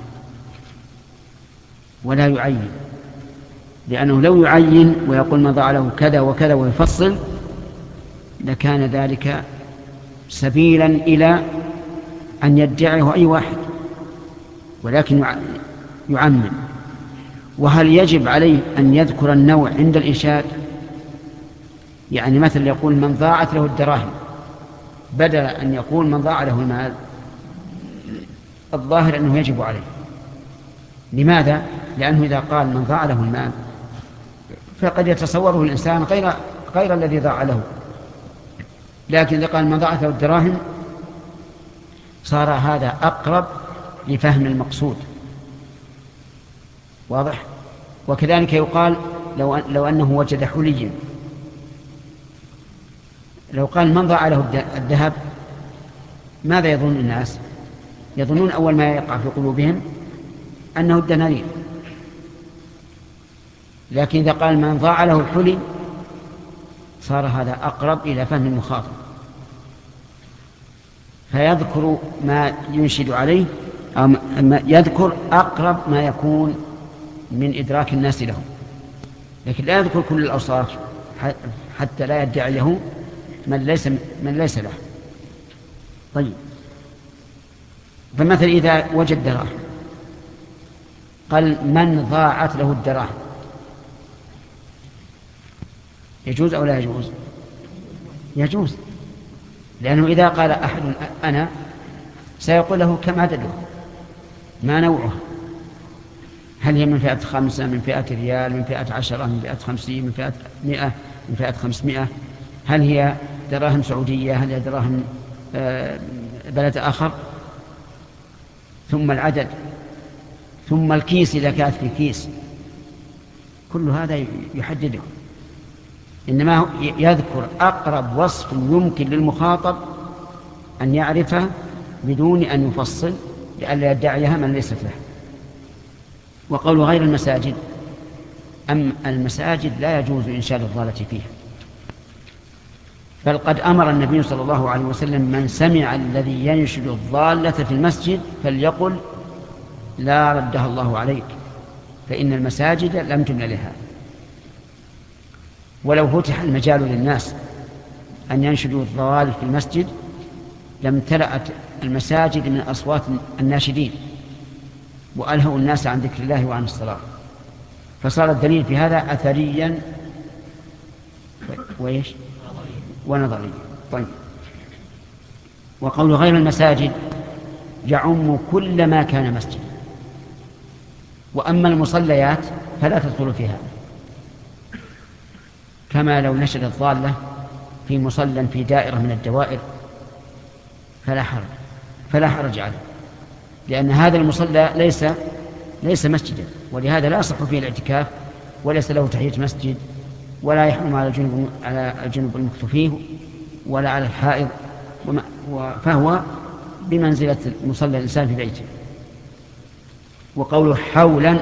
ولا يعين، لأنه لو يعين ويقول من ضاع له كذا وكذا ويفصل لكان ذلك سبيلا إلى أن يدعيه أي واحد، ولكن يعمم. وهل يجب عليه أن يذكر النوع عند الإنشاد؟ يعني مثلا يقول من ضاعت له الدراهم بدل أن يقول من ضاع له المال، الظاهر أنه يجب عليه. لماذا؟ لأنه إذا قال من ضاع له المال فقد يتصوره الإنسان غير, غير الذي ضاع له، لكن إذا قال من ضاعت له الدراهم صار هذا أقرب لفهم المقصود. واضح؟ وكذلك يقال لو, لو أنه وجد حليا، لو قال من ضاع له الذهب ماذا يظن الناس؟ يظنون أول ما يقع في قلوبهم أنه الدنانير، لكن إذا قال من ضاع له الحلي صار هذا أقرب إلى فهم المخاطب، فيذكر ما ينشد عليه أو ما يذكر أقرب ما يكون من إدراك الناس له، لكن لا يذكر كل الأوصاف حتى لا يدعيه من ليس, من ليس له. طيب، فمثل إذا وجد دراهم قال من ضاعت له الدراهم، يجوز أو لا يجوز؟ يجوز، لأنه إذا قال أحد أنا سيقول له كم عدده، ما نوعه، هل هي من فئة خمسة، من فئة ريال، من فئة عشرة، من فئة خمسين، من فئة مئة، من فئة خمسمائة، هل هي دراهم سعودية، هل هي دراهم بلد آخر، ثم العدد، ثم الكيس إذا كانت في كيس، كل هذا يحدده. إنما يذكر أقرب وصف يمكن للمخاطب أن يعرفه بدون أن يفصل لئلا يدعيها من ليست له. وقول غير المساجد، أم المساجد لا يجوز إنشاد الضالة فيها، بل قد أمر النبي صلى الله عليه وسلم من سمع الذي ينشد الضالة في المسجد فليقل لا ردها الله عليك، فإن المساجد لم تبن لها. ولو فتح المجال للناس أن ينشدوا الضوال في المسجد لامتلأت المساجد من أصوات الناشدين وألهوا الناس عن ذكر الله وعن الصلاة، فصار الدليل في هذا أثريا وإيش ونظريا. طيب، وقول غير المساجد يعم كل ما كان مسجد، وأما المصليات فلا تدخل فيها، كما لو نشد الضالة في مصلى في دائرة من الدوائر فلا حرج فلا حرج عليه، لأن هذا المصلى ليس ليس مسجدا، ولهذا لا يصح فيه الاعتكاف، وليس له تحية مسجد، ولا يحرم على الجنوب على الجنوب المكث فيه ولا على الحائض، فهو بمنزلة مصلى الإنسان في بيته. وقوله حولا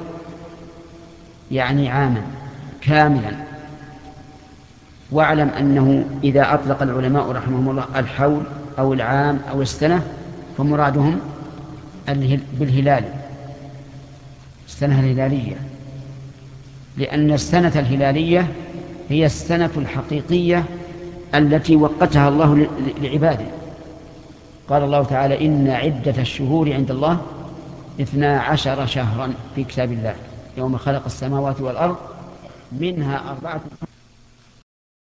يعني عاما كاملا. واعلم أنه إذا أطلق العلماء رحمهم الله الحول أو العام أو السنة فمرادهم بالهلال، السنة الهلالية، لأن السنة الهلالية هي السنة الحقيقية التي وقتها الله لعباده. قال الله تعالى إن عدة الشهور عند الله اثنا عشر شهرا في كتاب الله يوم خلق السماوات والأرض منها أربعة